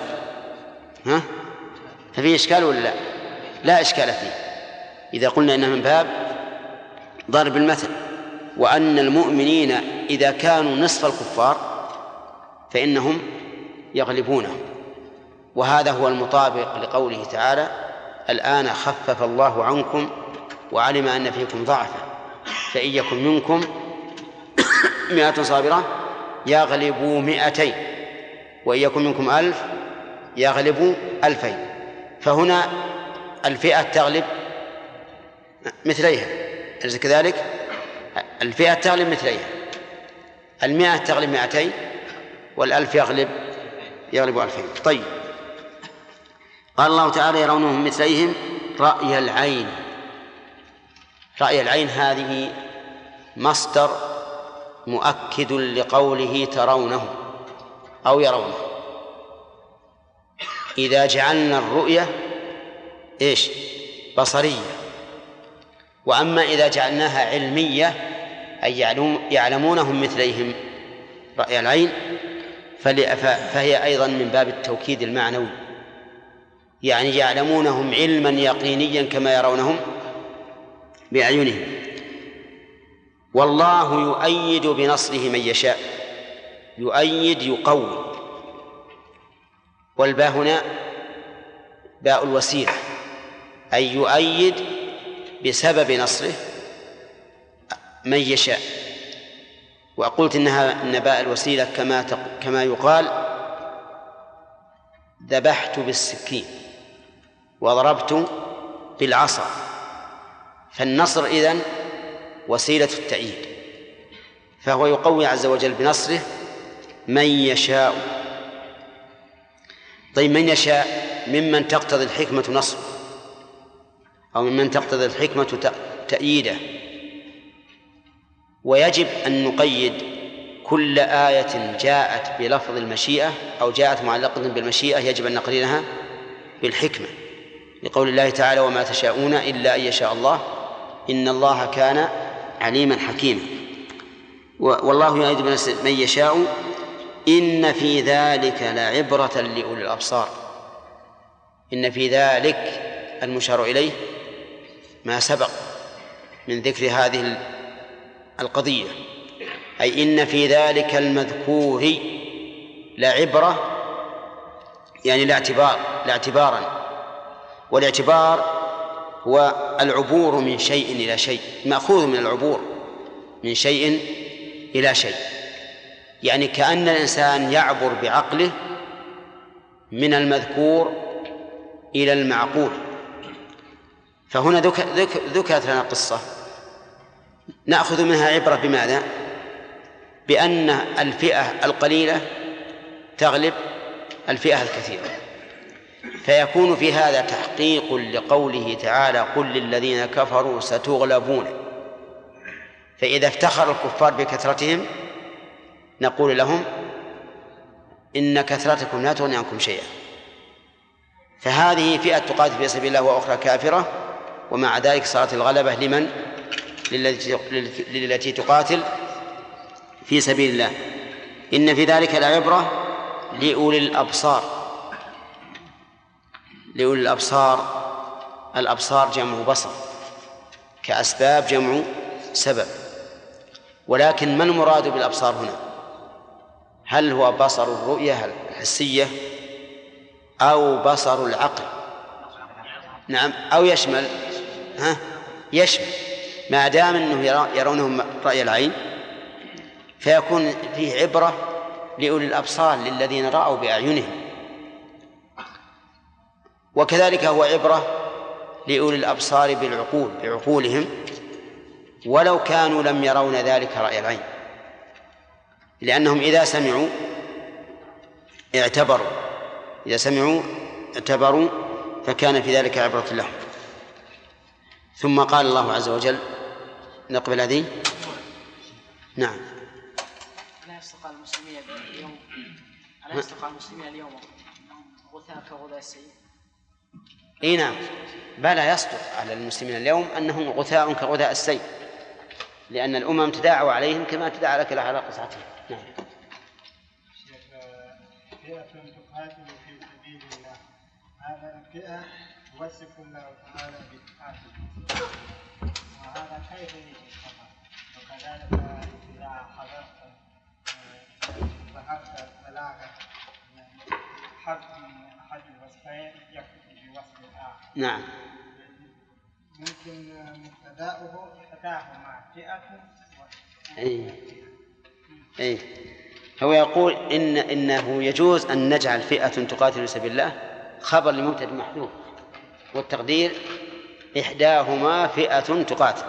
ففيه إشكال ولا لا؟ لا إشكال فيه إذا قلنا إنها من باب ضرب المثل، وأن المؤمنين إذا كانوا نصف الكفار فإنهم يغلبونهم. وهذا هو المطابق لقوله تعالى الآن خفف الله عنكم وعلم أن فيكم ضعفا فإن يكن منكم 100 صابرة يغلبوا 200 وإن يكن منكم 1000 يغلبوا 2000. فهنا الفئة تغلب مثليها، أليس كذلك؟ الفئة تغلب مثليها، 100 تغلب 200 وال1000 يغلب 2000. طيب، قال الله تعالى يرونهم مثليهم رأي العين. رأي العين هذه مصدر مؤكد لقوله ترونه أو يرونه. إذا جعلنا الرؤية إيش؟ بصرية. وأما إذا جعلناها علمية أي يعلمونهم مثليهم رأي العين فهي أيضا من باب التوكيد المعنوي، يعني يعلمونهم علما يقينيا كما يرونهم بأعينهم. والله يؤيد بنصره من يشاء. يؤيد يقوي، والباء هنا باء الوسيلة، أي يؤيد بسبب نصره من يشاء. وقلت إن باء الوسيلة كما يقال ذبحت بالسكين وضربت بالعصا، فالنصر إذن وسيلة التأييد، فهو يقوي عز وجل بنصره من يشاء. طيب، من يشاء ممن تقتضي الحكمة نصره أو ممن تقتضي الحكمة تأييده. ويجب أن نقيد كل آية جاءت بلفظ المشيئة أو جاءت معلقة بالمشيئة يجب أن نقرنها بالحكمة، لقول الله تعالى وما تشاءون إلا أن يشاء الله إن الله كان عليما حكيما. والله يؤيد بنصره من يشاء إن في ذلك لعبرة لأولي الأبصار. إن في ذلك المشار إليه ما سبق من ذكر هذه القضية، أي إن في ذلك المذكور لعبرة، يعني لاعتبارا. والاعتبار هو العبور من شيء إلى شيء، مأخوذ من العبور من شيء إلى شيء، يعني كأن الإنسان يعبر بعقله من المذكور إلى المعقول. فهنا ذكرت لنا قصة نأخذ منها عبرة بماذا؟ بأن الفئة القليلة تغلب الفئة الكثيرة، فيكون في هذا تحقيق لقوله تعالى قل للذين كفروا ستغلبون. فإذا افتخر الكفار بكثرتهم نقول لهم إن كثرتكم لا تغني عنكم شيئا. فهذه فئة تقاتل في سبيل الله وأخرى كافرة، ومع ذلك صارت الغلبة لمن؟ للتي تقاتل في سبيل الله. إن في ذلك لعبرة لأولي الأبصار. لأولي الأبصار، الأبصار جمع بصر، كأسباب جمع سبب. ولكن ما المراد بالأبصار هنا؟ هل هو بصر الرؤية الحسية أو بصر العقل؟ نعم، أو يشمل يشمل، ما دام أنه يرونهم رأي العين فيكون فيه عبرة لأولي الأبصار للذين رأوا بأعينهم، وكذلك هو عبرة لأولي الأبصار بعقولهم ولو كانوا لم يرون ذلك رأي العين، لأنهم إذا سمعوا اعتبروا فكان في ذلك عبرة لهم. ثم قال الله عز وجل نقبل هذه. نعم. ألا يصدق المسلمين اليوم ألا يصدق المسلمين اليوم غثاء كغثاء السيل؟ اي نعم، بلى يصدق على المسلمين اليوم أنهم غثاء كغثاء السيل، لأن الأمم تداعوا عليهم كما تداعى لك على قصعتهم. نعم. فئة تقاتل في سبيل الله، هذا الفئة توصف الله تعالى بالقاتل، وهذا كيف يجي الخبر؟ وكذلك إذا حضرت ظهرت البلاغة حرف من أحد الوصفين يكتب بوصف الآخر. نعم. ممكن مبتدأه مع فئة أي هو يقول إنه يجوز أن نجعل فئة تقاتل في سبيل الله خبر لمبتدأ محذوف، والتقدير إحداهما فئة تقاتل،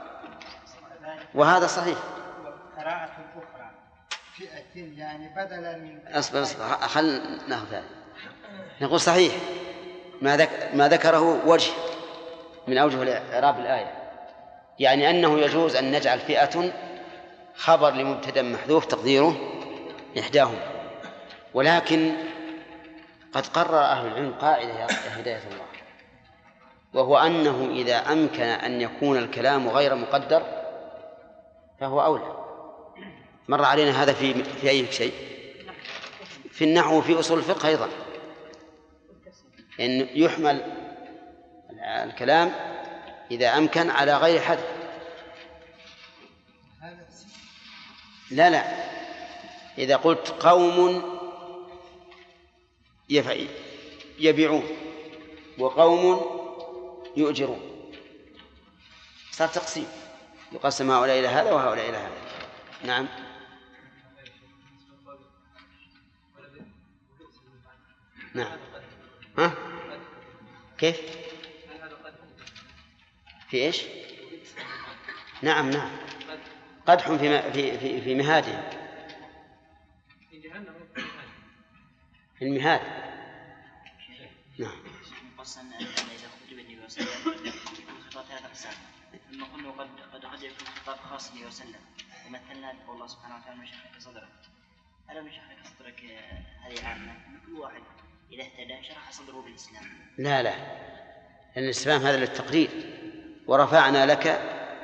وهذا صحيح. قراءة أخرى فئة يعني بدلا من أصبر خل نأخذ هذا. نقول صحيح ما ذكره وجه من أوجه إعراب الآية، يعني أنه يجوز أن نجعل فئة خبر لمبتدأ محذوف تقديره إحداهم، ولكن قد قرر أهل العلم قاعدة يا هداية الله، وهو أنه إذا أمكن أن يكون الكلام غير مقدر فهو أولى. مر علينا هذا في أي شيء، في النحو وفي أصول الفقه أيضا، إن يحمل الكلام إذا أمكن على غير حذف. لا إذا قلت قوم يبيعون وقوم يؤجرون صار تقسيم، يقسم هؤلاء إلى هذا وهؤلاء إلى هذا. نعم. نعم. ها كيف في إيش؟ نعم قدح في مهاده، في المهاد. نعم. قصا إذا خطب النبي صلى الله عليه وسلم يكون خطاب ثلاث أقسام، ثم قلنا قد يكون خطاب خاص به وسلم، ومثلنا الله سبحانه وتعالى من شرح صدرك. ألا من شرح صدرك هذه عامة، كل واحد إذا اهتدى شرح صدره بالإسلام. لا لأن الإسلام هذا للتقرير، ورفعنا لك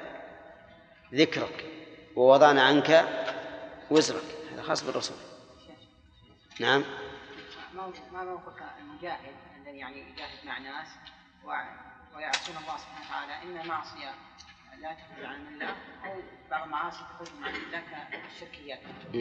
ذكرك ووضعنا عنك وزرك، هذا خاص بالرسول. نعم. ما موقف المجاهد الذي يعني يجاهد مع ناس ويعصون الله سبحانه وتعالى، إما معصية لا تخرج عن الله أو بعض المعاصي تخرج عن الله كالشركيات.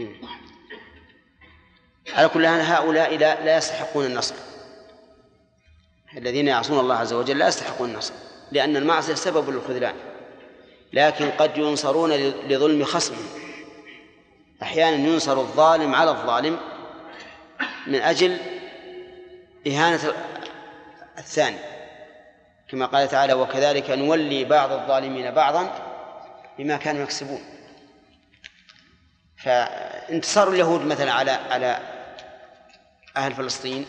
على كل حال هؤلاء لا يستحقون النصر، الذين يعصون الله عز وجل لا يستحقون النصر، لأن المعصية سبب للخذلان، لكن قد ينصرون لظلم خصمهم. أحيانا ينصر الظالم على الظالم من أجل إهانة الثاني، كما قال تعالى: وكذلك نولي بعض الظالمين بعضا بما كانوا يكسبون. فانتصار اليهود مثلا على أهل فلسطين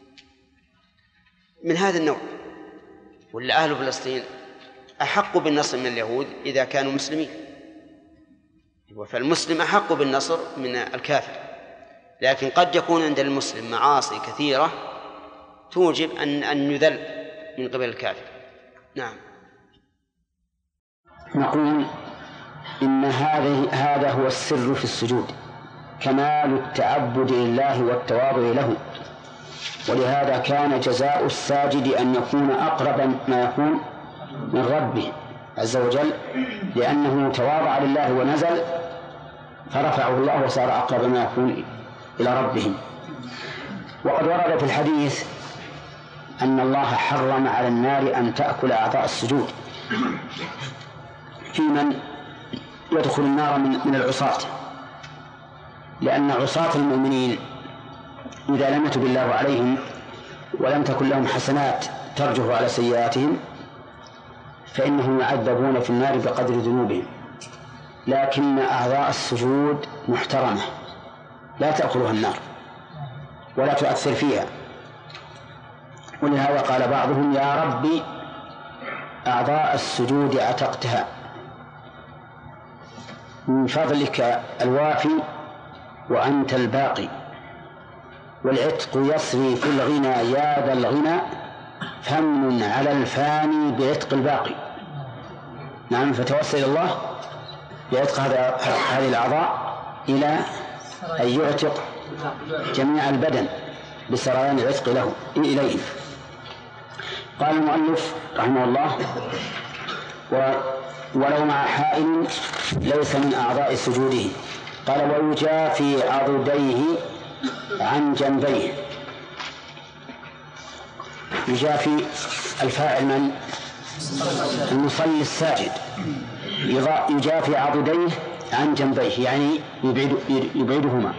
من هذا النوع، ولا أهل فلسطين أحق بالنصر من اليهود إذا كانوا مسلمين، فالمسلم أحق بالنصر من الكافر. لكن قد يكون عند المسلم معاصي كثيرة توجب أن يذل من قبل الكافر. نعم. نقول إن هذا هو السر في السجود، كمال التعبد لله والتواضع له، ولهذا كان جزاء الساجد أن يكون أقرب ما يكون من ربه عز وجل، لأنه تواضع لله ونزل فرفعه الله وصار أقرب ما يكون إلى ربه. وقد ورد في الحديث أن الله حرم على النار أن تأكل أعضاء السجود في من يدخل النار من العصاة، لأن عصاة المؤمنين إذا لم يتب الله عليهم ولم تكن لهم حسنات ترجح على سيئاتهم فإنهم يعذبون في النار بقدر ذنوبهم، لكن أعضاء السجود محترمة لا تأكلها النار ولا تؤثر فيها. ولهذا قال بعضهم: يا ربي أعضاء السجود عتقتها، من فضلك الوافي وأنت الباقي، والعتق يسري في الغنى يا ذا الغنى، فمن على الفاني بعتق الباقي. نعم، فتوسل إلى الله بعتق هذه الأعضاء إلى أن يعتق جميع البدن بسريان العتق له إليه. قال المؤلف رحمه الله: ولو مع حائل ليس من أعضاء سجوده. قال: ويجافي عضديه عن جنبيه. يجافي الفاعل من؟ المصلي الساجد. يجافي عضديه عن جنبيه يعني يبعدهما.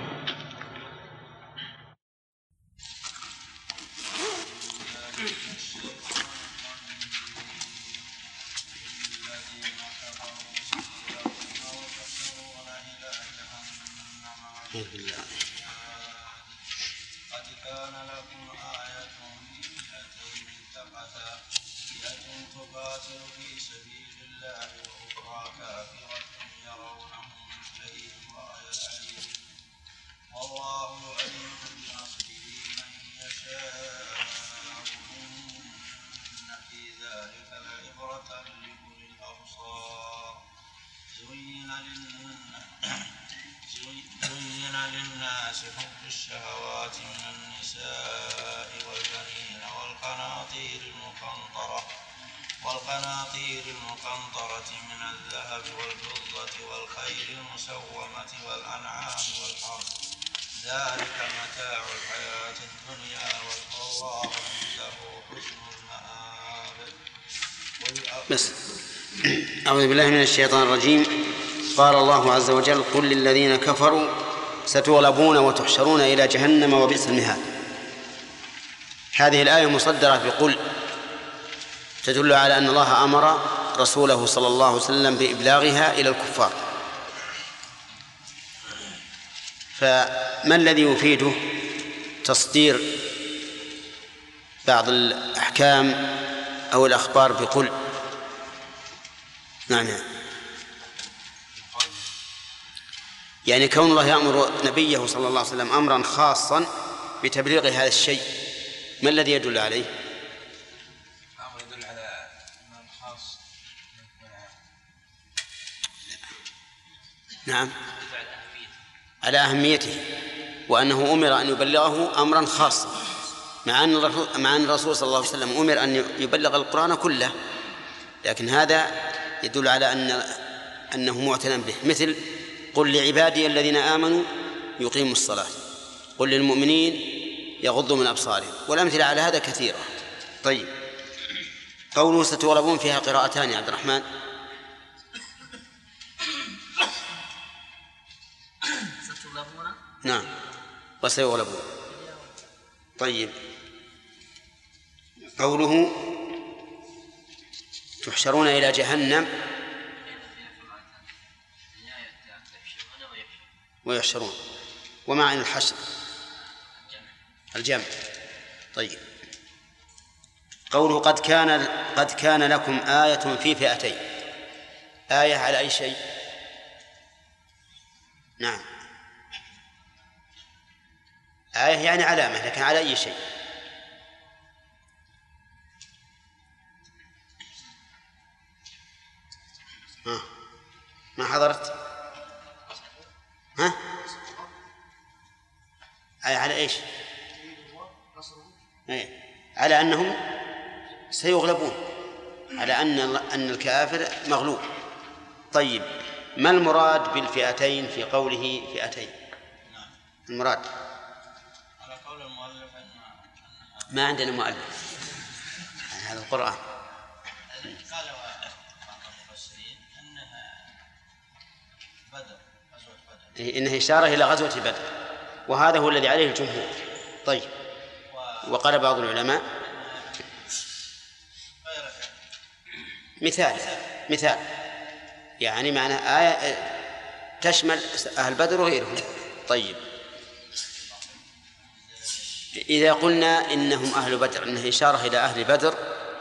قد كان لكم آية في فئتين التقتا، فئة تقاتل في سبيل الله وأخرى كافرة يرونهم مثليهم رأي العين، والله يؤيد بنصره من يشاء، إن في ذلك لعبرة لأولي الأبصار. زين للناس حب الشهوات من النساء والبنين والقناطير المقنطرة من الذهب والفضة والخيل المسومة والأنعام والحرث، ذلك متاع الحياة الدنيا، والله عنده حسن المآب. بس أعوذ بالله من الشيطان الرجيم. قال الله عز وجل: قل للذين كفروا ستغلبون وتحشرون إلى جهنم وبئس المهاد. هذه الآية مصدرة بقل، تدل على أن الله أمر رسوله صلى الله عليه وسلم بإبلاغها إلى الكفار. فما الذي يفيده تصدير بعض الأحكام أو الأخبار بقل؟ نعم، يعني كون الله يأمر نبيه صلى الله عليه وسلم أمرا خاصا بتبليغ هذا الشيء، ما الذي يدل عليه؟ الأمر يدل على أمر خاص. نعم، على أهميته، وأنه أمر أن يبلغه أمرا خاصا، مع أن الرسول صلى الله عليه وسلم أمر أن يبلغ القرآن كله، لكن هذا يدل على أنه معتنى به. مثل: قل لعبادي الذين آمنوا يقيموا الصلاة، قل للمؤمنين يغضوا من أبصارهم، والأمثلة على هذا كثيرة. طيب، قوله ستغلبون فيها قراءتان يا عبد الرحمن. ستغلبون، نعم، وسيغلبون. طيب، قوله تحشرون إلى جهنم ويحشرون، ومعنى الحشر الجمع. طيب، قوله قد كان لكم آية في فئتين. آية على أي شيء؟ نعم، آية يعني علامة، لكن على أي شيء؟ ما حضرت؟ ها؟ آية على إيش؟ على أنهم سيغلبون، على أن الكافر مغلوب. طيب، ما المراد بالفئتين في قوله فئتين؟ المراد على قول المؤلف ما عندنا مؤلف هذا القرآن. قال بعض المفسرين أنها بدر، غزوة بدر، إنها إشارة إلى غزوة بدر، وهذا هو الذي عليه الجمهور. طيب، وقال بعض العلماء مثال يعني معنى آية تشمل أهل بدر وغيرهم. طيب، إذا قلنا إنهم أهل بدر، إنها إشارة إلى أهل بدر،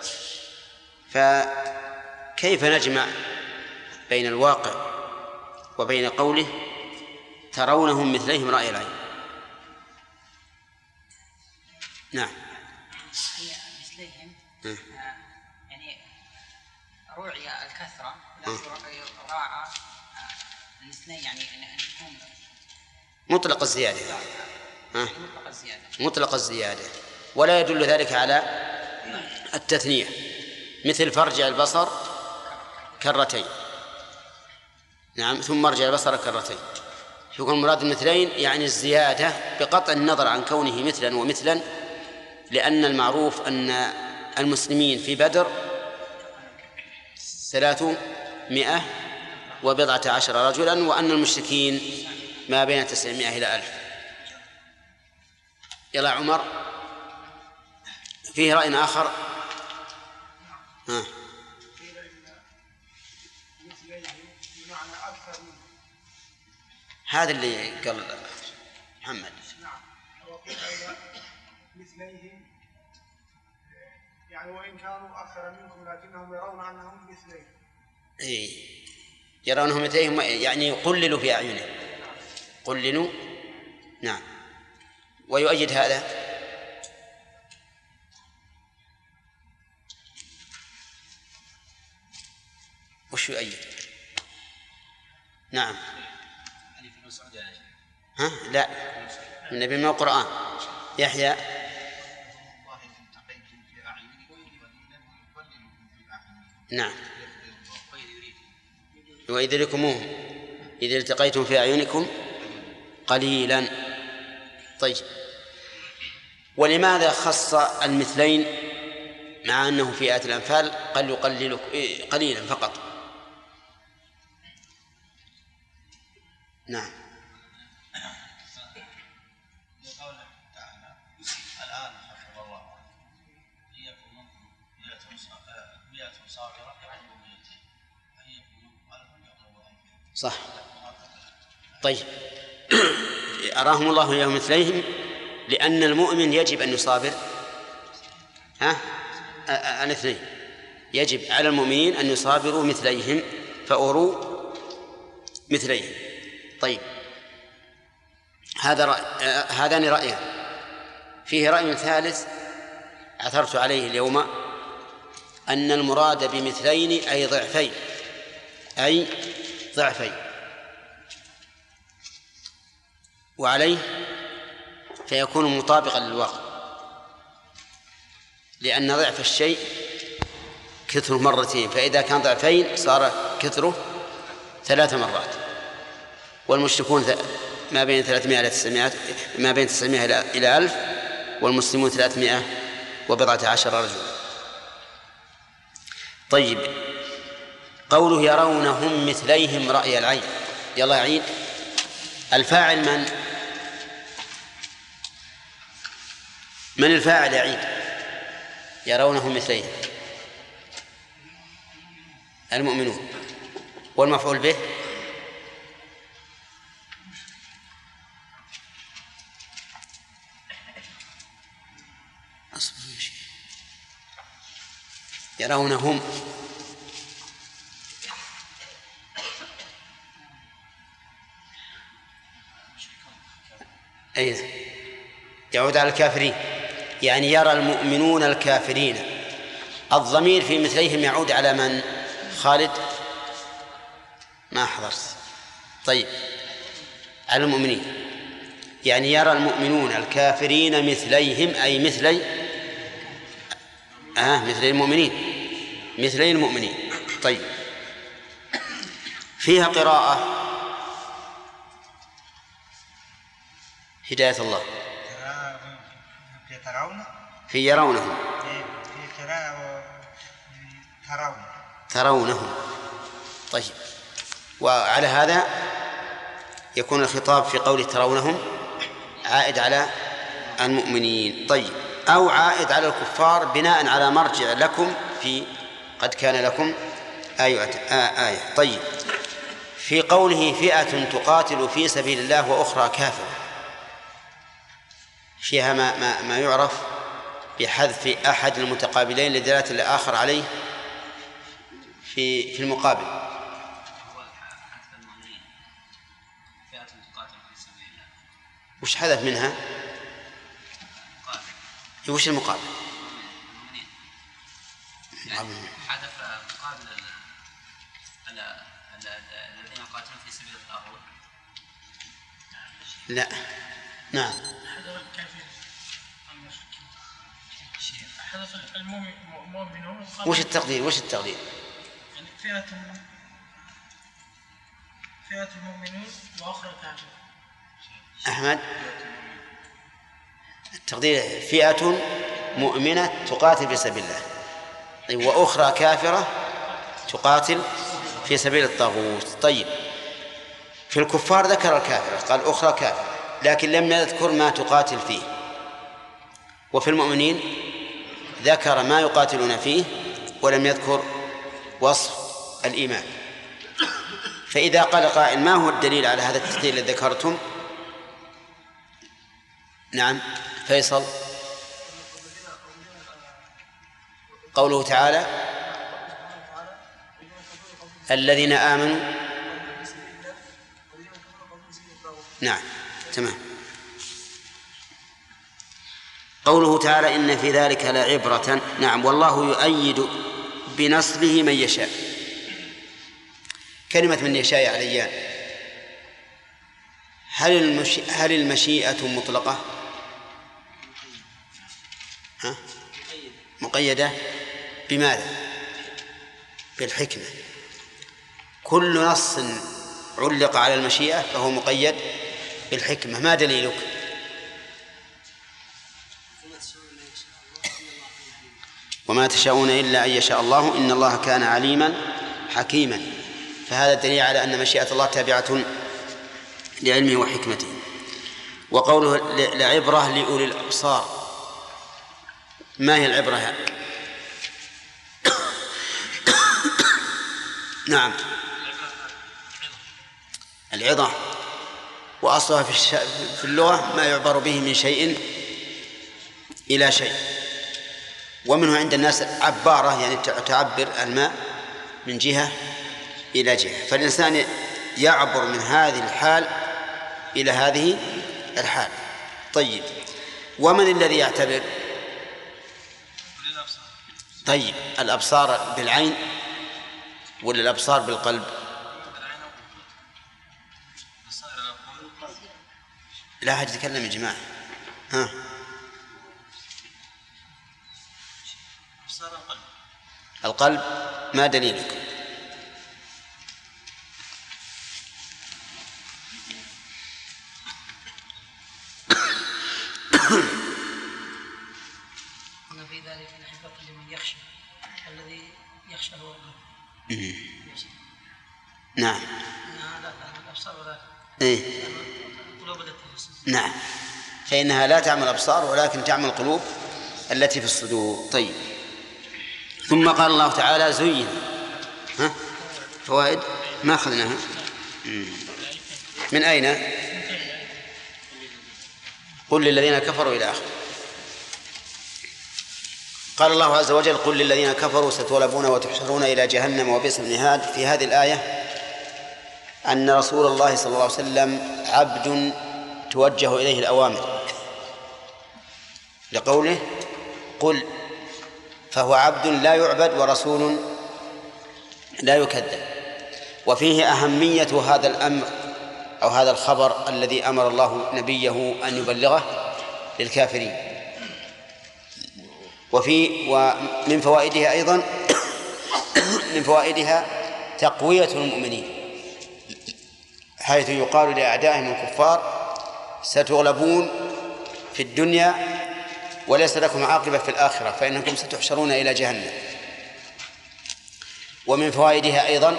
فكيف نجمع بين الواقع وبين قوله ترونهم مثليهم رأي العين. نعم. هي مثليهم يعني روعي الكثرة راعى المثلين، يعني أن تكون مطلق الزيادة. مطلق الزيادة، ولا يدل ذلك على التثنية، مثل فارجع البصر كرتين. نعم، ثم ارجع البصر كرتين. يكون مراد المثلين يعني الزيادة بقطع النظر عن كونه مثلا ومثلا، لأن المعروف أن المسلمين في بدر 317 رجلا، وأن المشركين ما بين 900 إلى 1000. يلا عمر، فيه رأي آخر. هذا اللي قال محمد. مثليهم يعني وإن كانوا أكثر منكم لكنهم يرون أنهم مثليهم. يرونهم مثليهم يعني قللوا في أعينهم، قللوا. نعم. ويؤيد هذا وش يؤيد؟ نعم. ها؟ لا، النبي من القرآن. يحيى نعم. وإذ يريكموهم إذ التقيتم في أعينكم قليلا. طيب، ولماذا خص المثلين مع أنه في آية الأنفال قال يقللك قليلا فقط؟ نعم. صح. طيب، أراهم الله إياهم مثليهم لأن المؤمن يجب أن يصابر الاثنين، يجب على المؤمنين أن يصابروا مثليهم فأروا مثليهم. طيب، هذان رأيان. فيه رأي ثالث عثرت عليه اليوم، أن المراد بمثلين أي ضعفين، أي ضعفين. وعليه فيكون مطابقا للواقع، لأن ضعف الشيء كثره مرتين، فإذا كان ضعفين صار كثره 3 مرات. والمشركون ما بين 300 إلى 900، ما بين 900 إلى 1000، والمسلمون 317 رجلا. طيب، قوله يرونهم مثليهم رأي العين. يلا عيد. الفاعل من الفاعل يا عيد؟ يرونهم مثليهم المؤمنون. والمفعول به يرونهم يعود على الكافرين، يعني يرى المؤمنون الكافرين. الضمير في مثليهم يعود على من؟ خالد ما حضرت. طيب، على المؤمنين، يعني يرى المؤمنون الكافرين مثليهم أي مثلي مثلي المؤمنين، مثلي المؤمنين. طيب، فيها قراءة هداية الله في يرونهم، في قراءة ترونهم. طيب، وعلى هذا يكون الخطاب في قوله ترونهم عائد على المؤمنين. طيب، أو عائد على الكفار بناء على مرجع لكم في قد كان لكم آية. طيب، في قوله فئة تقاتل في سبيل الله وأخرى كافرة، فيها ما يعرف بحذف أحد المتقابلين لدلالة الآخر عليه في المقابل. في سبيل الله. وش حذف منها؟ وش المقابل؟ يعني حذف مقابل الذين قاتلوا في سبيل الطاغوت. لا. نعم. حذف المؤمنون. وش التقدير؟ يعني فئة المؤمنين وأخرى الكافرين. أحمد، التقدير فئة مؤمنة تقاتل في سبيل الله، وأخرى كافرة تقاتل في سبيل الطاغوت. طيب، في الكفار ذكر الكافرة، قال أخرى كافرة، لكن لم يذكر ما تقاتل فيه. وفي المؤمنين ذكر ما يقاتلون فيه ولم يذكر وصف الإيمان. فإذا قال قائل ما هو الدليل على هذا التقدير الذي ذكرتم؟ نعم فيصل. قوله تعالى الذين آمنوا. نعم تمام. قوله تعالى إن في ذلك لعبرة. نعم، والله يؤيد بنصره من يشاء. كلمة من يشاء عليان، هل المشيئة مطلقة؟ مقيدة بماذا؟ بالحكمة. كل نص علق على المشيئة فهو مقيد بالحكمة. ما دليلك؟ وما تشاءون إلا أن يشاء الله إن الله كان عليما حكيما. فهذا دليل على أن مشيئة الله تابعة لعلمه وحكمته. وقوله لعبرة لأولي الأبصار، ما هي العبرة؟ نعم العظة، وأصلها في اللغة ما يعبر به من شيء إلى شيء. ومنه عند الناس عبارة، يعني تعبر الماء من جهة إلى جهة، فالإنسان يعبر من هذه الحال إلى هذه الحال. طيب، ومن الذي يعتبر؟ طيب، الأبصار بالعين ولا الأبصار بالقلب؟ لا أحد يتكلم يا جماعة. ها، القلب. ما دليلك؟ إن في ذلك لعبرة لمن يخشى، الذي يخشى هو الله. نعم. الأبصار ولا إيه؟ القلوب التي في الصدور. نعم، فإنها لا تعمل الأبصار ولكن تعمل القلوب التي في الصدور. طيب، ثم قال الله تعالى زين. ها، فوائد ما أخذناها. من أين؟ قل للذين كفروا إلى آخر. قال الله عز وجل قل للذين كفروا ستغلبون وتحشرون إلى جهنم وبئس المهاد. في هذه الآية أن رسول الله صلى الله عليه وسلم عبد توجه إليه الأوامر، لقوله قل، فهو عبد لا يعبد ورسول لا يكذب. وفيه أهمية هذا الأمر أو هذا الخبر الذي أمر الله نبيه أن يبلغه للكافرين. ومن فوائدها أيضا من فوائدها تقوية المؤمنين، حيث يقال لأعدائهم الكفار ستغلبون في الدنيا وليس لكم عاقبة في الآخرة فإنكم ستحشرون إلى جهنم. ومن فوائدها أيضا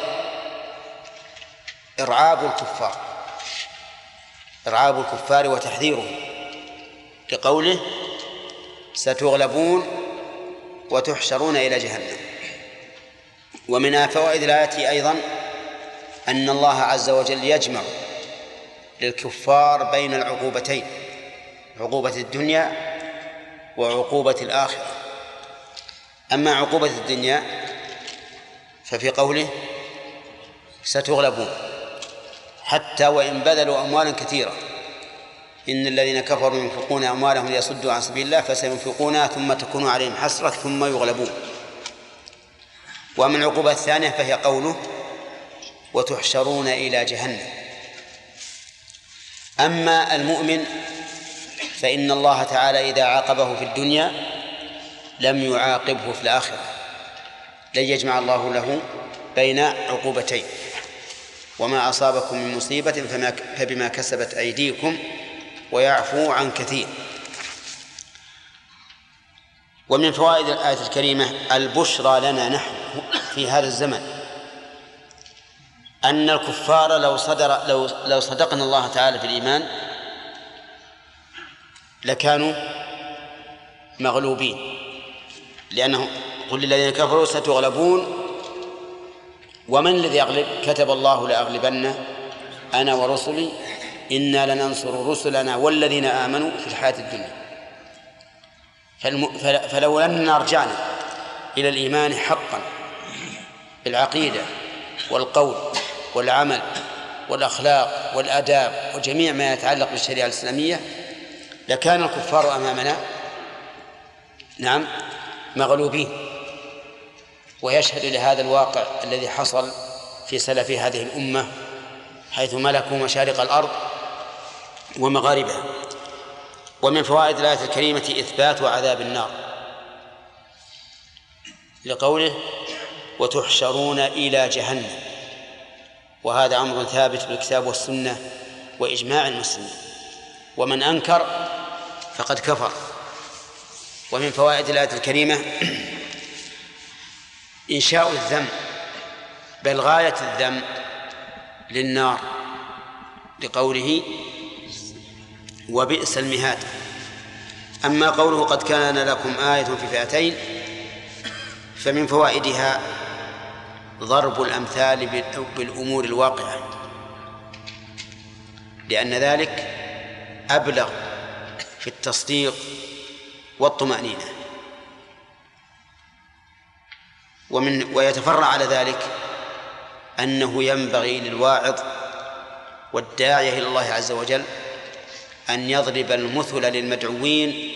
إرعاب الكفار وتحذيرهم، لقوله ستغلبون وتحشرون إلى جهنم. ومن فوائد الآية أيضا أن الله عز وجل يجمع للكفار بين العقوبتين، عقوبة الدنيا وعقوبة الآخرة. أما عقوبة الدنيا ففي قوله ستغلبون، حتى وإن بذلوا أموالا كثيرة. إن الذين كفروا ينفقون أموالهم ليصدوا عن سبيل الله فسينفقونها ثم تكون عليهم حسرة ثم يغلبون. ومن العقوبة الثانية فهي قوله وتحشرون إلى جهنم. أما المؤمن فإن الله تعالى إذا عاقبه في الدنيا لم يعاقبه في الآخرة، لن يجمع الله له بين عقوبتين. وما أصابكم من مصيبة فبما كسبت أيديكم ويعفو عن كثير. ومن فوائد الآية الكريمة البشرى لنا نحن في هذا الزمن أن الكفار لو صدقنا الله تعالى في الإيمان لكانوا مغلوبين، لأنه قل للذين كفروا ستغلبون ومن الذي يغلب؟ كتب الله لأغلبن أنا ورسلي إنا لننصر رسلنا والذين آمنوا في الحياة الدنيا. فلو أننا رجعنا إلى الإيمان حقا بالعقيدة والقول والعمل والأخلاق والآداب وجميع ما يتعلق بالشريعة الإسلامية لكان الكفار أمامنا نعم مغلوبين. ويشهد لهذا الواقع الذي حصل في سلف هذه الأمة حيث ملكوا مشارق الأرض ومغاربها. ومن فوائد الآية الكريمة إثبات عذاب النار لقوله وتحشرون إلى جهنم، وهذا أمر ثابت بالكتاب والسنة وإجماع المسلمين، ومن أنكر فقد كفر. ومن فوائد الآية الكريمة إنشاء الذم بل غاية الذم للنار لقوله وبئس المهاد. أما قوله قد كان لكم آية في فئتين فمن فوائدها ضرب الأمثال بالأمور الواقعة، لأن ذلك أبلغ في التصديق والطمأنينة. ويتفرع على ذلك أنه ينبغي للواعظ والداعية إلى الله عز وجل أن يضرب المثل للمدعوين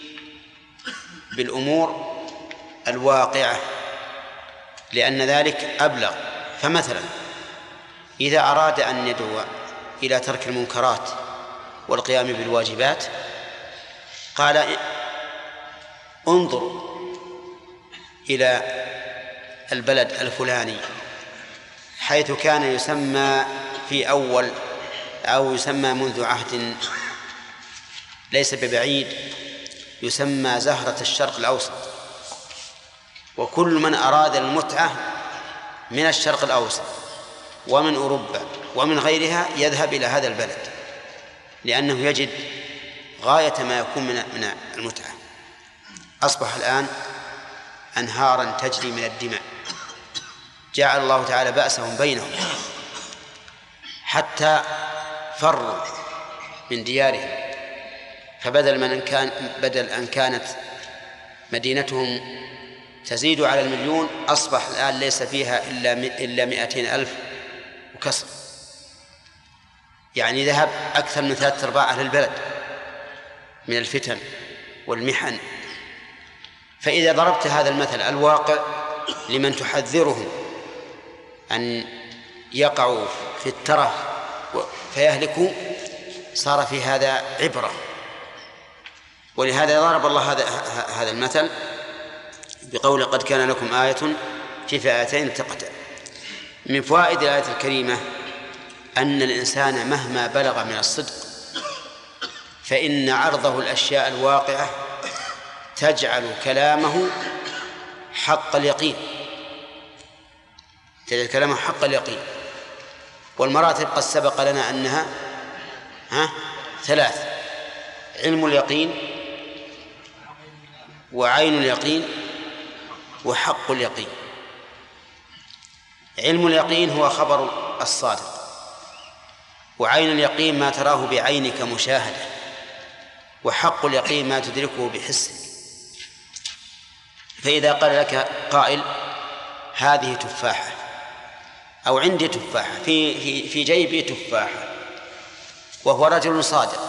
بالأمور الواقعة، لأن ذلك أبلغ. فمثلا إذا أراد أن يدعو إلى ترك المنكرات والقيام بالواجبات قال انظر إلى البلد الفلاني حيث كان يسمى في أول أو يسمى منذ عهد ليس ببعيد يسمى زهرة الشرق الأوسط، وكل من أراد المتعة من الشرق الأوسط ومن أوروبا ومن غيرها يذهب إلى هذا البلد لأنه يجد غاية ما يكون من المتعة. أصبح الآن أنهارا تجري من الدماء، جعل الله تعالى بأسهم بينهم حتى فروا من ديارهم، فبدل أن كانت مدينتهم تزيد على 1,000,000 أصبح الآن ليس فيها إلا 200,000 وكسر، يعني ذهب أكثر من 3/4 أهل البلد من الفتن والمحن. فإذا ضربت هذا المثل الواقع لمن تحذرهم أن يقعوا في التره فيهلكوا صار في هذا عبرة. ولهذا ضرب الله هذا المثل بقول قد كان لكم آية في فئتين التقتا. من فوائد الآية الكريمة أن الإنسان مهما بلغ من الصدق فإن عرضه الأشياء الواقعة تجعل كلامه حق اليقين، تجعل كلامه حق اليقين. والمراتب قد سبق لنا أنها 3: علم اليقين وعين اليقين وحق اليقين. علم اليقين هو خبر الصادق، وعين اليقين ما تراه بعينك مشاهدة، وحق اليقين ما تدركه بحسك. فإذا قال لك قائل هذه تفاحة أو عندي تفاحة في جيبي تفاحة وهو رجل صادق،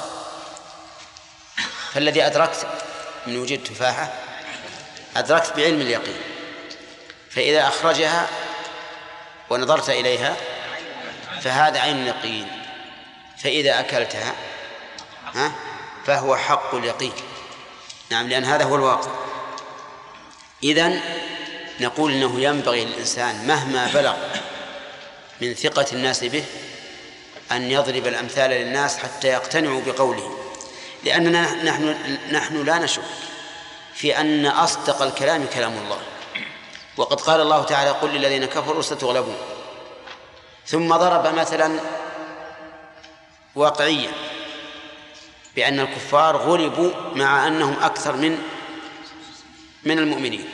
فالذي أدركت من وجود تفاحة أدركت بعلم اليقين، فإذا أخرجها ونظرت إليها فهذا عين اليقين، فإذا أكلتها فهو حق اليقين. نعم، لأن هذا هو الواقع. إذن نقول إنه ينبغي للإنسان مهما بلغ من ثقة الناس به أن يضرب الأمثال للناس حتى يقتنعوا بقوله، لأننا نحن لا نشك في أن أصدق الكلام كلام الله، وقد قال الله تعالى: قل للذين كفروا ستغلبون. ثم ضرب مثلا واقعيا بأن الكفار غلبوا مع أنهم أكثر من المؤمنين.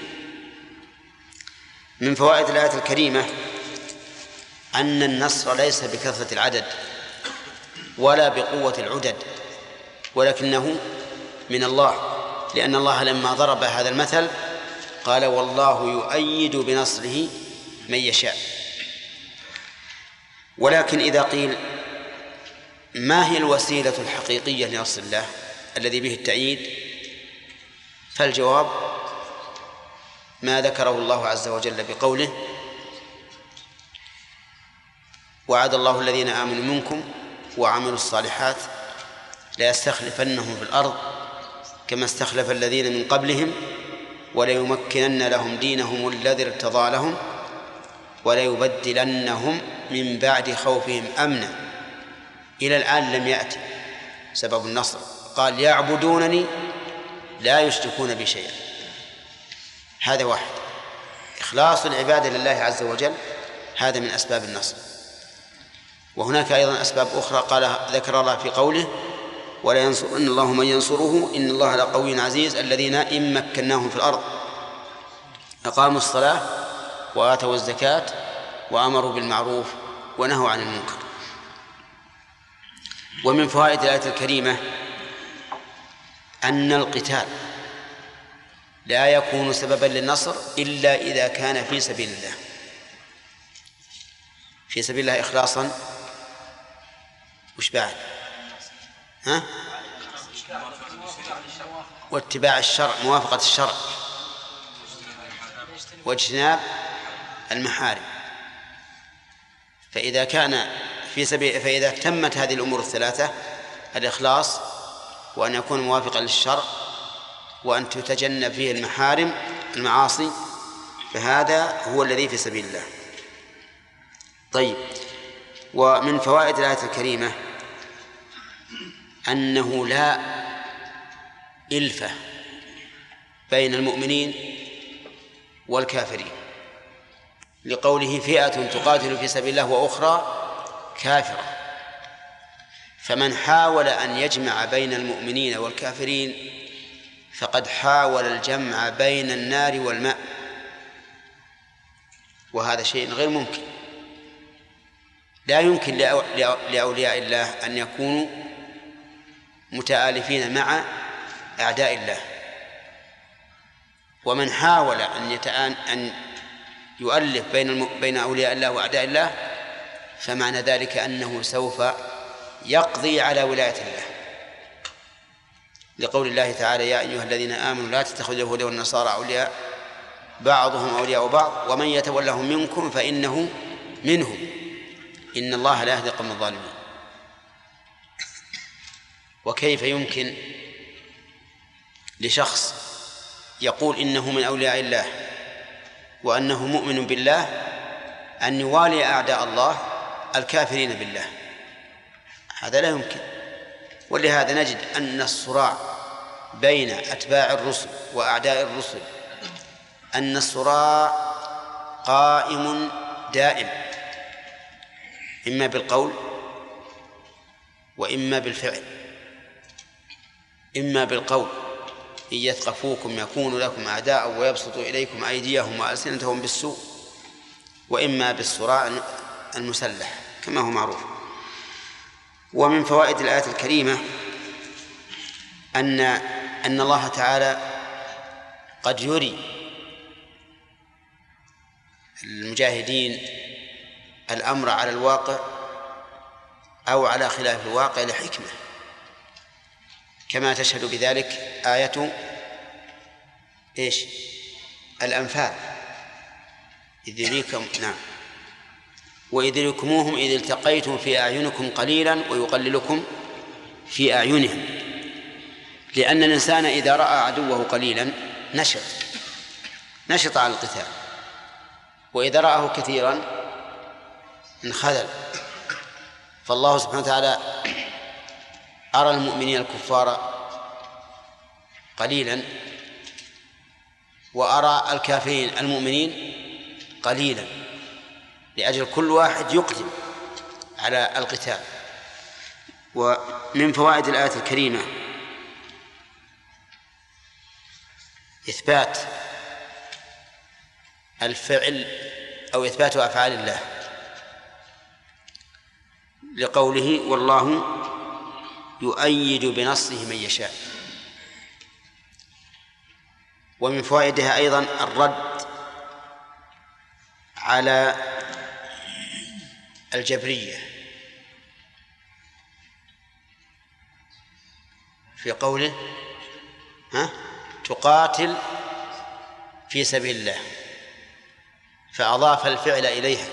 من فوائد الآية الكريمة أن النصر ليس بكثرة العدد ولا بقوة العدد، ولكنه من الله، لأن الله لما ضرب هذا المثل قال: والله يؤيد بنصره من يشاء. ولكن إذا قيل ما هي الوسيلة الحقيقية لنصر الله الذي به التأييد، فالجواب ما ذكره الله عز وجل بقوله: وعد الله الذين آمنوا منكم وعملوا الصالحات ليستخلفنهم في الأرض كما استخلف الذين من قبلهم وليمكنن لهم دينهم الذي ارتضى لهم وليبدلنهم من بعد خوفهم أمنا. إلى الآن لم يأتي سبب النصر، قال: يعبدونني لا يشركون بي شيئا. هذا واحد، إخلاص العبادة لله عز وجل، هذا من أسباب النصر. وهناك أيضا أسباب أخرى ذكر الله في قوله: ولا ينصرن الله من ينصره إن الله لقوي عزيز الذين إن مكناهم في الأرض أقاموا الصلاة وآتوا الزكاة وأمروا بالمعروف ونهوا عن المنكر. ومن فوائد الآية الكريمة أن القتال لا يكون سببا للنصر إلا إذا كان في سبيل الله، في سبيل الله إخلاصا. وش بعد؟ واتباع الشرع، موافقة الشرع، واجتناب المحارم. فإذا كان في سبيل، فإذا تمت هذه الأمور الثلاثة: الإخلاص، وأن يكون موافقا للشرع، وأن تتجنب فيه المحارم المعاصي، فهذا هو الذي في سبيل الله. طيب، ومن فوائد الآية الكريمة أنه لا إلفة بين المؤمنين والكافرين، لقوله: فئة تقاتل في سبيل الله وأخرى كافرة. فمن حاول أن يجمع بين المؤمنين والكافرين فقد حاول الجمع بين النار والماء، وهذا شيء غير ممكن. لا يمكن لأولياء الله أن يكونوا متآلفين مع أعداء الله. ومن حاول أن يؤلف بين أولياء الله وأعداء الله فمعنى ذلك أنه سوف يقضي على ولاية الله، لقول الله تعالى: يا أيها الذين آمنوا لا تتخذوا اليهود والنصارى أولياء بعضهم أولياء بعض ومن يتولهم منكم فإنه منهم إن الله لا يهدي القوم الظالمين. وكيف يمكن لشخص يقول إنه من أولياء الله وأنه مؤمن بالله أن يوالي أعداء الله الكافرين بالله؟ هذا لا يمكن. ولهذا نجد أن الصراع بين أتباع الرسل وأعداء الرسل، أن الصراع قائم دائم، إما بالقول وإما بالفعل. إما بالقول: إن يثقفوكم يكونوا لكم أعداء ويبسطوا إليكم أيديهم وألسنتهم بالسوء. وإما بالصراع المسلح كما هو معروف. ومن فوائد الآية الكريمة أن الله تعالى قد يري المجاهدين الأمر على الواقع أو على خلاف الواقع لحكمة، كما تشهد بذلك آية الأنفال إذ يريكم وإذ يريكموهم إذ التقيتم في أعينكم قليلا ويقللكم في أعينهم، لأن الإنسان إذا رأى عدوه قليلا نشط على القتال، وإذا رآه كثيرا انخذل. فالله سبحانه وتعالى أرى المؤمنين الكفار قليلا وأرى الكافرين المؤمنين قليلا، لأجل كل واحد يقدم على القتال. ومن فوائد الآية الكريمة إثبات الفعل أو إثبات أفعال الله، لقوله والله يؤيد بنصره من يشاء. ومن فوائدها أيضا الرد على الجبرية في قوله تقاتل في سبيل الله، فأضاف الفعل إليها.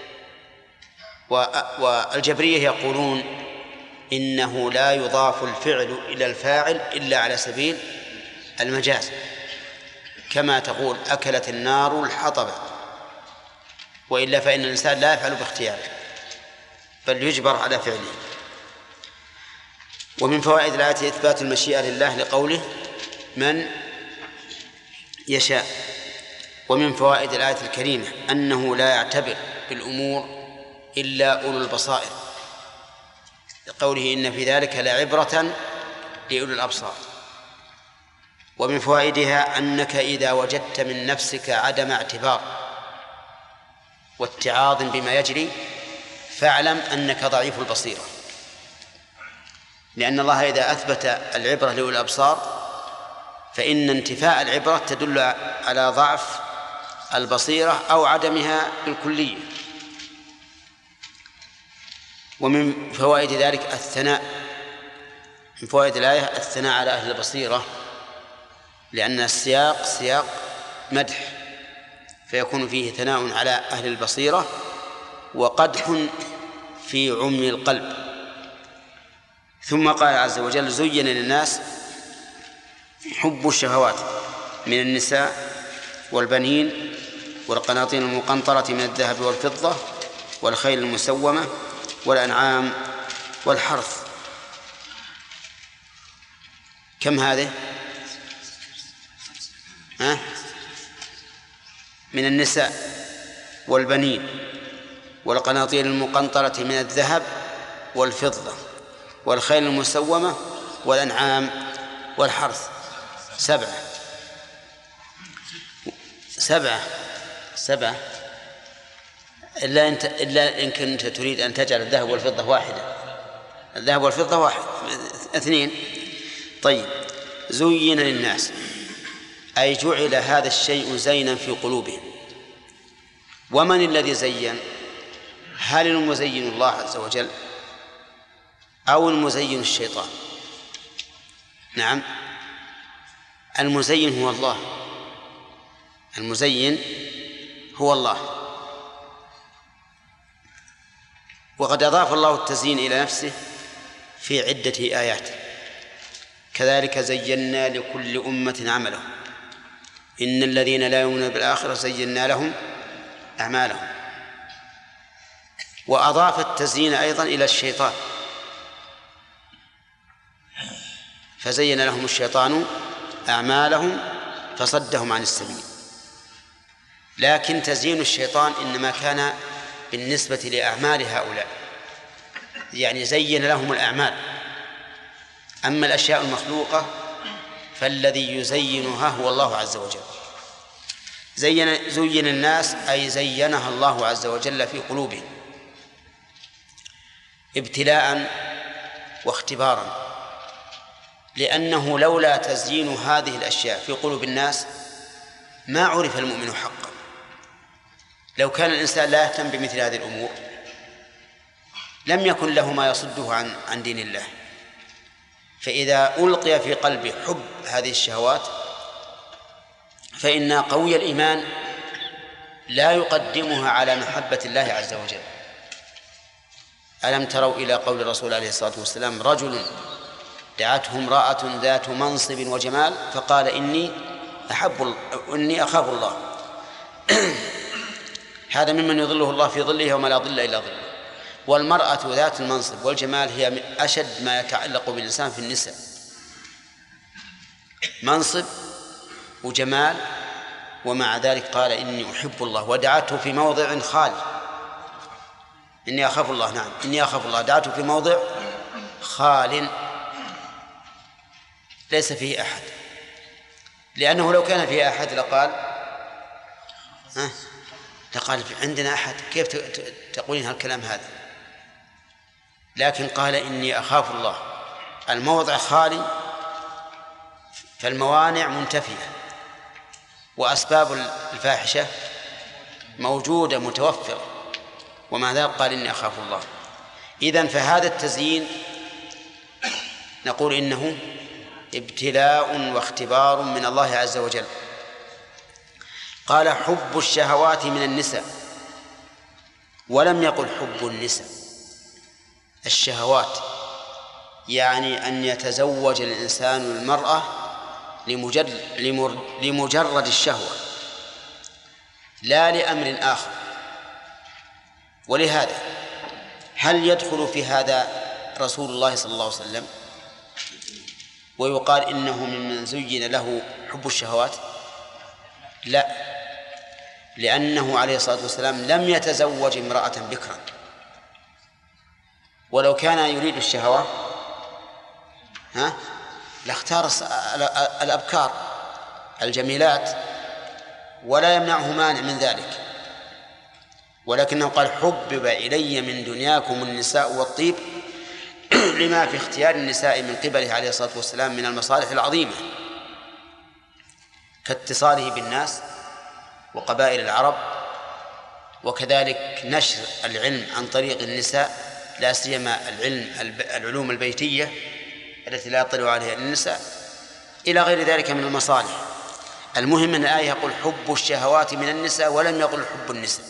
والجبرية يقولون إنه لا يضاف الفعل إلى الفاعل إلا على سبيل المجاز، كما تقول أكلت النار الحطب، وإلا فإن الإنسان لا يفعل باختياره بل يجبر على فعله. ومن فوائد الآية إثبات المشيئة لله لقوله من يشاء. ومن فوائد الآية الكريمة أنه لا يعتبر بالأمور إلا أولو البصائر، لقوله إن في ذلك لعبرة لأولي الأبصار. ومن فوائدها أنك إذا وجدت من نفسك عدم اعتبار واتعاظ بما يجري فاعلم أنك ضعيف البصيرة، لأن الله إذا أثبت العبرة لأولي الأبصار فإن انتفاء العبرة تدل على ضعف البصيرة أو عدمها بالكلية. ومن فوائد ذلك الثناء، من فوائد الآية الثناء على أهل البصيرة، لأن السياق سياق مدح فيكون فيه ثناء على أهل البصيرة وقدح في عمي القلب. ثم قال عز وجل زين للناس حب الشهوات من النساء والبنين والقناطير المقنطرة من الذهب والفضة والخيل المسومة والأنعام والحرث. كم هذه؟ من النساء والبنين والقناطير المقنطرة من الذهب والفضة والخيل المسومة والأنعام والحرث. سبعة إلا إن كنت تريد أن تجعل الذهب والفضة واحدة. الذهب والفضة واحد، 2. طيب، زين للناس أي جعل هذا الشيء زينا في قلوبهم. ومن الذي زين؟ هل المزين الله عز وجل أو المزين الشيطان؟ نعم، المزين هو الله، المزين هو الله. وقد أضاف الله التزيين إلى نفسه في عدة آيات. كذلك زينا لكل أمة عملهم إن الذين لا يؤمنون بالآخرة زينا لهم أعمالهم. وأضاف التزيين أيضا إلى الشيطان، فزين لهم الشيطان أعمالهم فصدهم عن السبيل. لكن تزيين الشيطان إنما كان بالنسبة لأعمال هؤلاء، يعني زين لهم الأعمال. أما الأشياء المخلوقة فالذي يزينها هو الله عز وجل. زين الناس أي زينها الله عز وجل في قلوبهم ابتلاء واختبارا، لأنه لولا تزيين هذه الأشياء في قلوب الناس ما عرف المؤمن حقا. لو كان الإنسان لا يهتم بمثل هذه الأمور لم يكن له ما يصده عن دين الله. فإذا ألقي في قلبه حب هذه الشهوات فإن قوي الإيمان لا يقدمها على محبة الله عز وجل. ألم تروا إلى قول الرسول عليه الصلاة والسلام: رجل دعته امرأة ذات منصب وجمال فقال إني أخاف الله. هذا ممن يظله الله في ظله وما لا ظل إلا ظله. والمرأة ذات المنصب والجمال هي من أشد ما يتعلق بالإنسان في النساء، منصب وجمال، ومع ذلك قال إني أحب الله، ودعته في موضع خالي. إني أخاف الله، نعم إني أخاف الله، دعته في موضع خال ليس فيه أحد، لأنه لو كان فيه أحد لقال عندنا أحد، كيف تقولين هالكلام هذا؟ لكن قال إني أخاف الله. الموضع خالي فالموانع منتفية وأسباب الفاحشة موجودة متوفرة، ومع ذلك قال إني أخاف الله. إذن فهذا التزيين نقول إنه ابتلاء واختبار من الله عز وجل. قال حب الشهوات من النساء، ولم يقل حب النساء. الشهوات يعني أن يتزوج الإنسان المرأة لمجرد الشهوة لا لأمر آخر. ولهذا هل يدخل في هذا رسول الله صلى الله عليه وسلم ويقال إنه ممن زين له حب الشهوات؟ لا، لأنه عليه الصلاة والسلام لم يتزوج امرأة بكرا، ولو كان يريد الشهوة لاختار الأبكار الجميلات ولا يمنعه مانع من ذلك، ولكنه قال حبب إلي من دنياكم النساء والطيب لما في اختيار النساء من قبله عليه الصلاة والسلام من المصالح العظيمة كاتصاله بالناس وقبائل العرب، وكذلك نشر العلم عن طريق النساء، لا سيما العلوم البيتية التي لا يطلع عليها النساء، إلى غير ذلك من المصالح. المهم أن الآية يقول حب الشهوات من النساء ولم يقل حب النساء،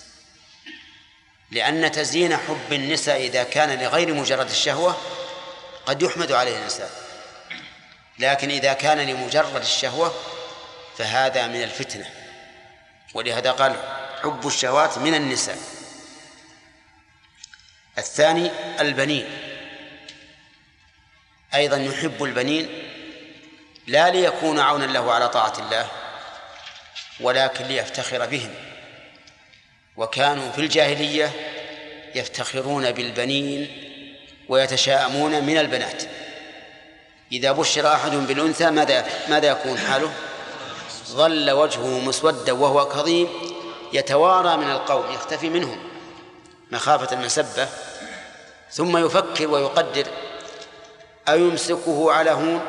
لأن تزيين حب النساء إذا كان لغير مجرد الشهوة قد يحمد عليه الإنسان، لكن إذا كان لمجرد الشهوة فهذا من الفتنة، ولهذا قال حب الشهوات من النساء. الثاني البنين، أيضا يحب البنين لا ليكون عونا له على طاعة الله ولكن ليفتخر بهم، وكانوا في الجاهلية يفتخرون بالبنين ويتشاءمون من البنات. إذا بشر أحدهم بالأنثى ماذا يكون حاله؟ ظل وجهه مسودا وهو كظيم يتوارى من القوم يختفي منهم مخافة المسبة، ثم يفكر ويقدر أيمسكه على هون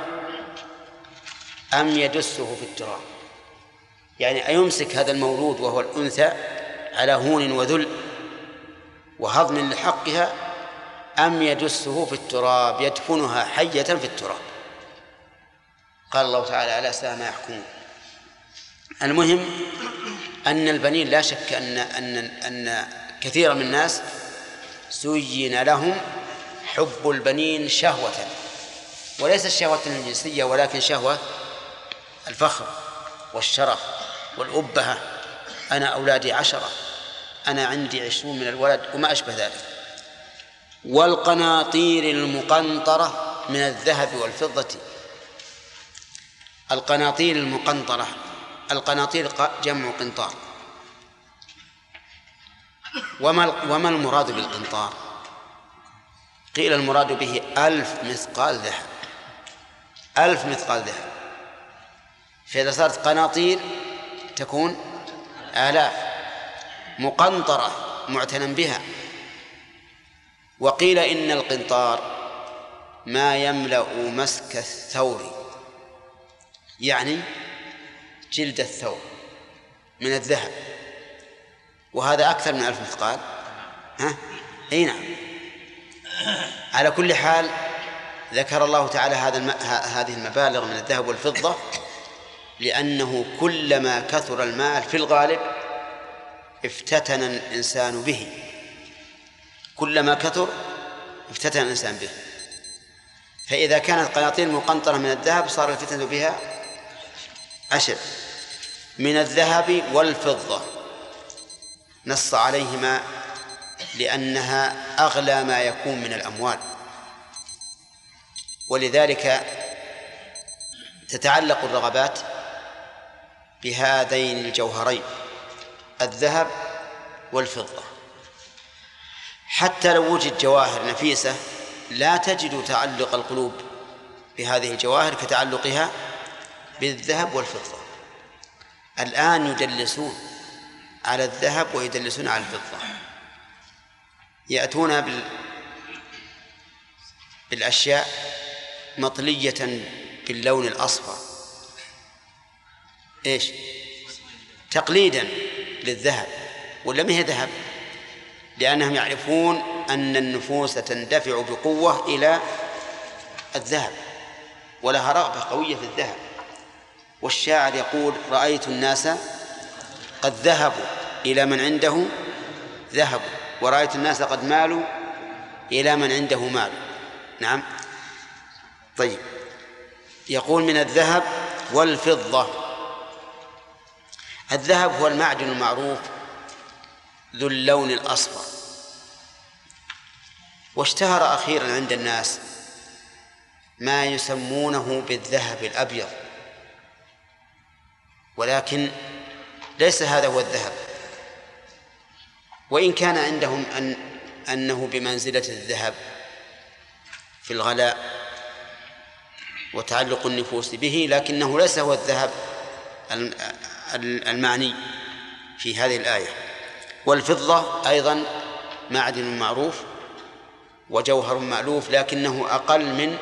أم يدسه في التراب، يعني أيمسك هذا المولود وهو الأنثى على هون وذل وهضم لحقها أم يدسه في التراب يدفنها حية في التراب. قال الله تعالى ألا ساء ما يحكمون. المهم أن البنين لا شك أن كثير من الناس زين لهم حب البنين شهوة، وليس الشهوة الجنسية ولكن شهوة الفخر والشرف والأبهة، أنا أولادي 10، أنا عندي 20 من الولد وما أشبه ذلك. والقناطير المقنطرة من الذهب والفضة. القناطير المقنطرة، القناطير جمع قنطار. وما المراد بالقنطار؟ قيل المراد به 1000 مثقال ذهب، 1000 مثقال ذهب، فإذا صارت قناطير تكون آلاف، مقنطرة معتنى بها. وقيل إن القنطار ما يملأ مسك الثور، يعني جلد الثور من الذهب، وهذا أكثر من 1000 مثقال. أي نعم. على كل حال ذكر الله تعالى هذه المبالغ من الذهب والفضة لأنه كلما كثر المال في الغالب افتتن الإنسان به، كلما كثر افتتن الإنسان به. فإذا كانت قناطير مقنطرة من الذهب صار الفتنة بها أشد. من الذهب والفضة نص عليهما لأنها أغلى ما يكون من الأموال، ولذلك تتعلق الرغبات بهذين الجوهرين الذهب والفضة. حتى لو وجد جواهر نفيسة لا تجد تعلق القلوب بهذه الجواهر كتعلقها بالذهب والفضة. الآن يدلسون على الذهب ويدلسون على الفضة، يأتون بالأشياء مطلية باللون الأصفر، إيش؟ تقليدا للذهب، ولا ما هي ذهب؟ لأنهم يعرفون أن النفوس تندفع بقوة إلى الذهب ولها رغبة قوية في الذهب. والشاعر يقول: رأيت الناس قد ذهبوا إلى من عنده ذهب، ورأيت الناس قد مالوا إلى من عنده مال. نعم. طيب، يقول من الذهب والفضة. الذهب هو المعدن المعروف ذو اللون الأصفر، واشتهر أخيرا عند الناس ما يسمونه بالذهب الأبيض، ولكن ليس هذا هو الذهب، وإن كان عندهم أنه بمنزلة الذهب في الغلاء وتعلق النفوس به، لكنه ليس هو الذهب المعني في هذه الآية. والفضة أيضا معدن معروف وجوهر مألوف، لكنه أقل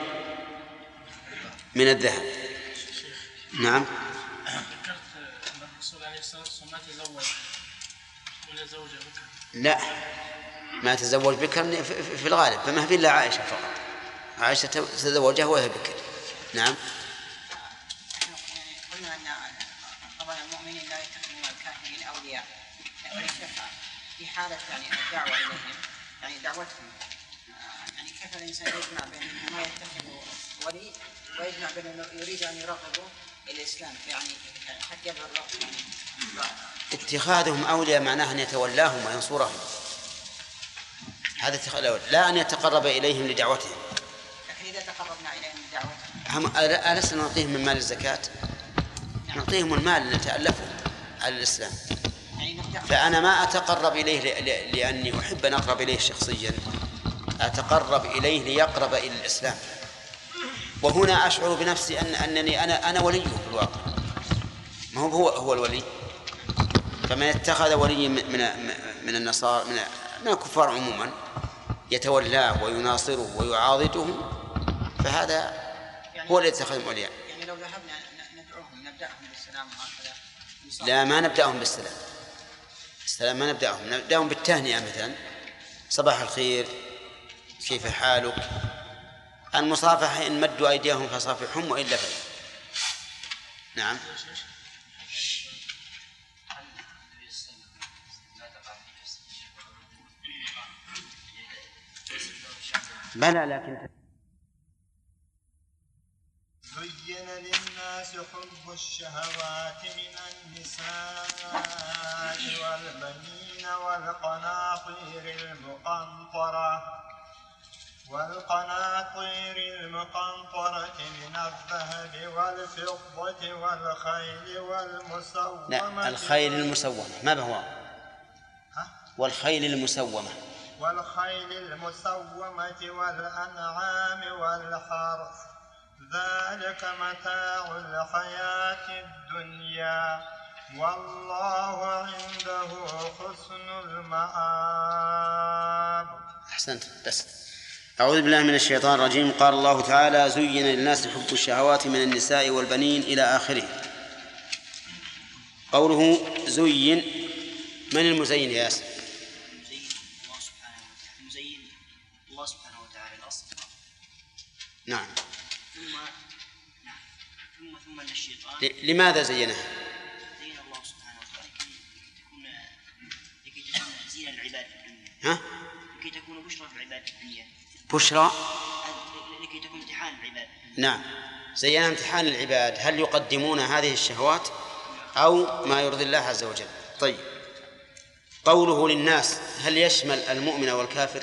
من الذهب. نعم. ذكرت أن الرسول عليه الصلاة والسلام ما تزوج ولا زوج بكر. لا، ما تزوج بكر في الغالب، فما في إلا عائشة فقط. عائشة تزوجها وهي بكر. نعم. قلنا أن طبعا المؤمنين لا يتخذون الكافرين أولياء، في حالة يعني الدعوة إليهم، يعني دعوتهم، يعني كيف الإنسان يجمع بين ما يتخذ ولي ويجمع بين أنه يريد أن يرغبوا الإسلام، يعني حتى يظهر له. اتخاذهم أولياء معناه أن يتولاهم وينصرهم، هذا اتخاذ الأولياء، لا أن يتقرب إليهم لدعوتهم. لكن إذا تقربنا إليهم لدعوتهم ألسنا نعطيهم من مال الزكاة؟ نعطيهم المال نتألفه على الإسلام. فأنا ما أتقرب إليه لأني أحب أن أقرب إليه شخصيا، أتقرب إليه ليقرب إلى الإسلام. وهنا أشعر بنفسي أنني أنا وليه في الواقع، ما هو الولي. فمن اتخذ ولي من النصارى من الكفار عموما يتولاه ويناصره ويعاضده، فهذا هو الذي اتخذهم أولياء. يعني لو ذهبنا ندعوهم نبدأهم بالسلام وهكذا. لا، ما نبدأهم بالسلام. السلام ما نبدأهم بالتهنئة، مثلا صباح الخير، كيف حالك. المصافحة إن مدوا أيديهم فصافحهم وإلا فلا. نعم. بلى، لكن زين للناس حب الشهوات من النساء والبنين والقناطير المقنطرة من الذهب والفضة والخيل والمسومة. لا، الخيل المسومة ما بهو. والخيل المسومة والأنعام والحرث، ذلك متاع الحياة الدنيا والله عنده حسن المآب. أحسنت. بس أعوذ بالله من الشيطان الرجيم. قال الله تعالى: زين للناس حب الشهوات من النساء والبنين إلى آخره. قوله زين من المزين يا ياسر؟ المزين الله سبحانه وتعالى الأصل. نعم. ثم أن الشيطان لماذا زينه؟ زين الله سبحانه وتعالى لكي تكون زينة العباد في الدنيا. ها؟ لكي تكون بشرى في العباد في الدنيا. بشرى؟ لكي تكون امتحان العباد. نعم، زينها امتحان العباد، هل يقدمون هذه الشهوات أو ما يرضي الله عز وجل؟ طيب، قوله للناس هل يشمل المؤمن والكافر؟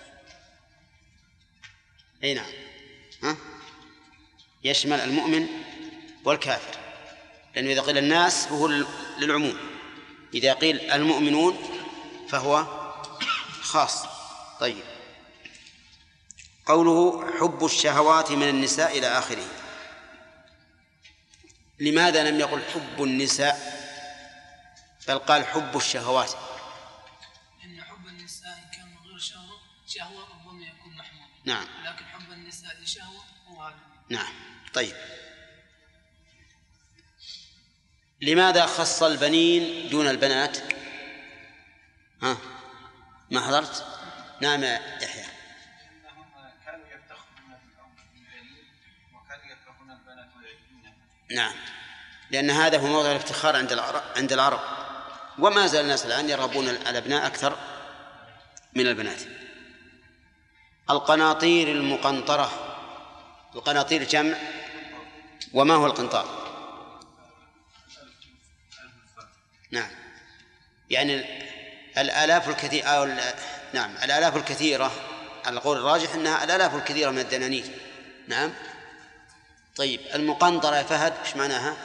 أي نعم، ها؟ يشمل المؤمن والكافر، لأنه إذا قيل الناس فهو للعموم، إذا قيل المؤمنون فهو خاص. طيب، قوله حب الشهوات من النساء إلى آخره، لماذا لم يقل حب النساء بل قال حب الشهوات؟ إن حب النساء كان غير شهوة ربما يكون محمود. نعم. لكن حب النساء لشهوة هو هذا. نعم. طيب، لماذا خص البنين دون البنات؟ ها، ما حضرت؟ نعم يا يحيى. كانوا يفتخرون بالبنين وكانوا يكرهون البنات ويعيبونها. نعم، لأن هذا هو موضع الافتخار عند العرب، وما زال الناس الآن يرغبون الأبناء أكثر من البنات. القناطير المقنطرة، القناطير جمع، وما هو القنطار؟ نعم، يعني الآلاف الكثيرة، نعم الآلاف الكثيرة، على القول الراجح أنها الآلاف الكثيرة من الدنانير. نعم. طيب، المقنطرة يا فهد إيش معناها؟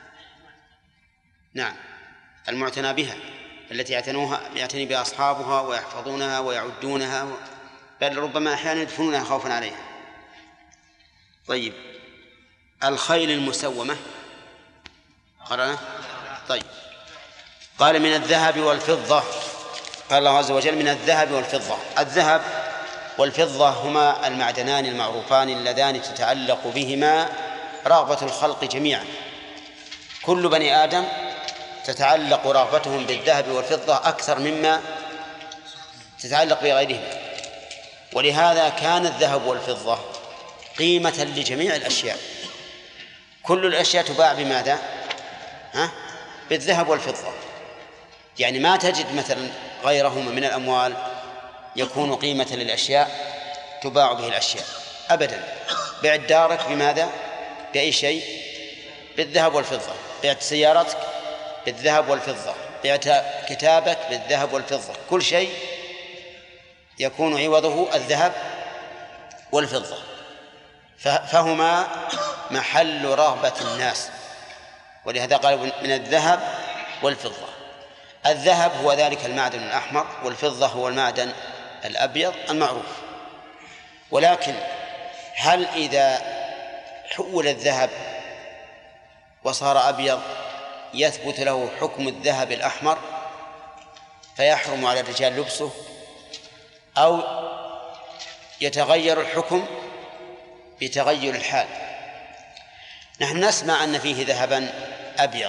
نعم، المعتنى بها، التي يعتني بها أصحابها ويحفظونها ويعدونها، بل ربما أحيانا يدفنونها خوفا عليها. طيب، الخيل المسومة قرأنا؟ طيب، قال من الذهب والفضة، قال الله عز وجل من الذهب والفضة. الذهب والفضة هما المعدنان المعروفان اللذان تتعلق بهما رغبة الخلق جميعا. كل بني آدم تتعلق رغبتهم بالذهب والفضة أكثر مما تتعلق بغيرهما، ولهذا كان الذهب والفضة قيمة لجميع الأشياء. كل الأشياء تباع بماذا؟ بالذهب والفضة. يعني ما تجد مثلا غيرهما من الأموال يكون قيمة للأشياء تباع به الأشياء أبدا. بعت دارك بماذا؟ بأي شيء؟ بالذهب والفضة. بعت سيارتك بالذهب والفضة. بعت كتابك بالذهب والفضة. كل شيء يكون عوضه الذهب والفضة، فهما محل رغبة الناس، ولهذا قالوا من الذهب والفضة. الذهب هو ذلك المعدن الأحمر، والفضة هو المعدن الأبيض المعروف. ولكن هل إذا حول الذهب وصار أبيض يثبت له حكم الذهب الأحمر فيحرم على الرجال لبسه، أو يتغير الحكم بتغير الحال؟ نحن نسمع أن فيه ذهبا أبيض،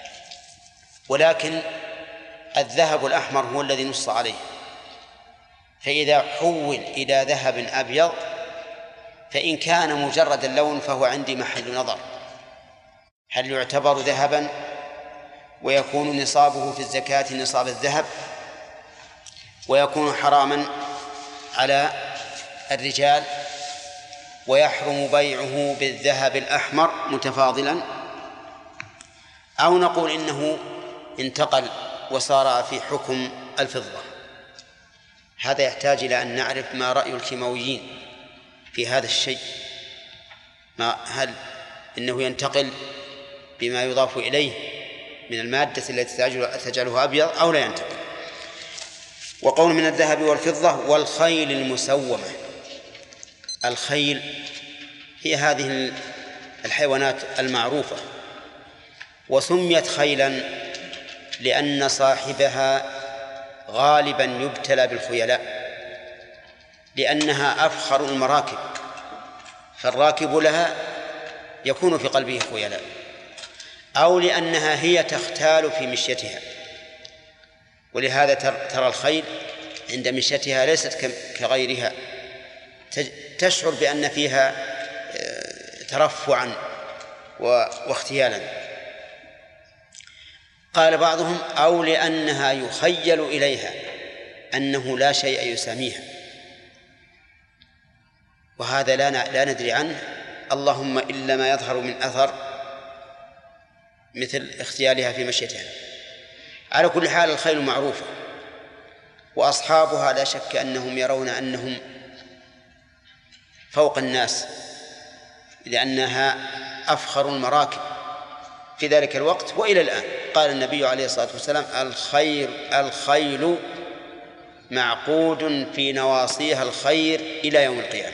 ولكن الذهب الأحمر هو الذي نص عليه، فإذا حول إلى ذهب أبيض فإن كان مجرد اللون فهو عندي محل نظر، هل يعتبر ذهبا ويكون نصابه في الزكاة نصاب الذهب ويكون حراما على الرجال ويحرم بيعه بالذهب الأحمر متفاضلا، أو نقول إنه انتقل وصار في حكم الفضة؟ هذا يحتاج إلى أن نعرف ما رأي الكيماويين في هذا الشيء. هل إنه ينتقل بما يضاف إليه من المادة التي تجعله أبيض أو لا ينتقل؟ وقول من الذهب والفضة والخيل المسومة. الخيل هي هذه الحيوانات المعروفة، وسميت خيلا لأن صاحبها غالبا يبتلى بالخيلاء، لأنها أفخر المراكب، فالراكب لها يكون في قلبه خيلاء، أو لأنها هي تختال في مشيتها، ولهذا ترى الخيل عند مشيتها ليست كغيرها، تشعر بأن فيها ترفعا واختيالا. قال بعضهم أو لأنها يخيل إليها أنه لا شيء يساميها، وهذا لا ندري عنه، اللهم إلا ما يظهر من أثر مثل اختيالها في مشيتها. على كل حال الخيل معروفة، وأصحابها لا شك أنهم يرون أنهم فوق الناس، لأنها أفخر المراكب في ذلك الوقت وإلى الآن. قال النبي عليه الصلاة والسلام الخيل معقود في نواصيها الخير إلى يوم القيامة.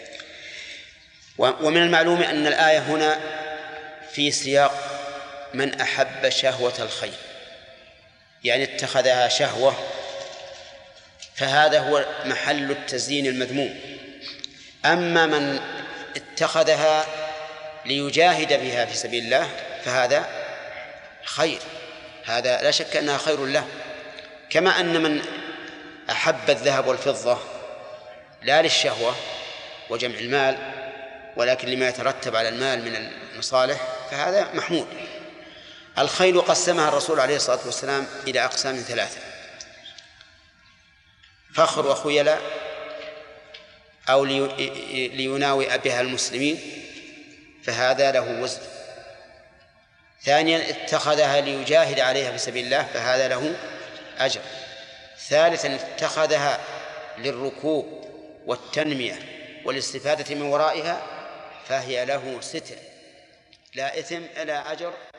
ومن المعلوم أن الآية هنا في سياق من أحب شهوة الخيل، يعني اتخذها شهوة، فهذا هو محل التزيين المذموم. أما من اتخذها ليجاهد بها في سبيل الله فهذا خير، هذا لا شك أنها خير له. كما أن من أحب الذهب والفضة لا للشهوة وجمع المال ولكن لما يترتب على المال من المصالح فهذا محمود. الخيل قسمها الرسول عليه الصلاة والسلام إلى أقسام 3: فخر وخيلاء، أو ليناوئ بها المسلمين فهذا له وزن. ثانيا اتخذها ليجاهد عليها في سبيل الله فهذا له أجر. ثالثا اتخذها للركوب والتنمية والاستفادة من ورائها فهي له ستر، لا إثم إلا أجر.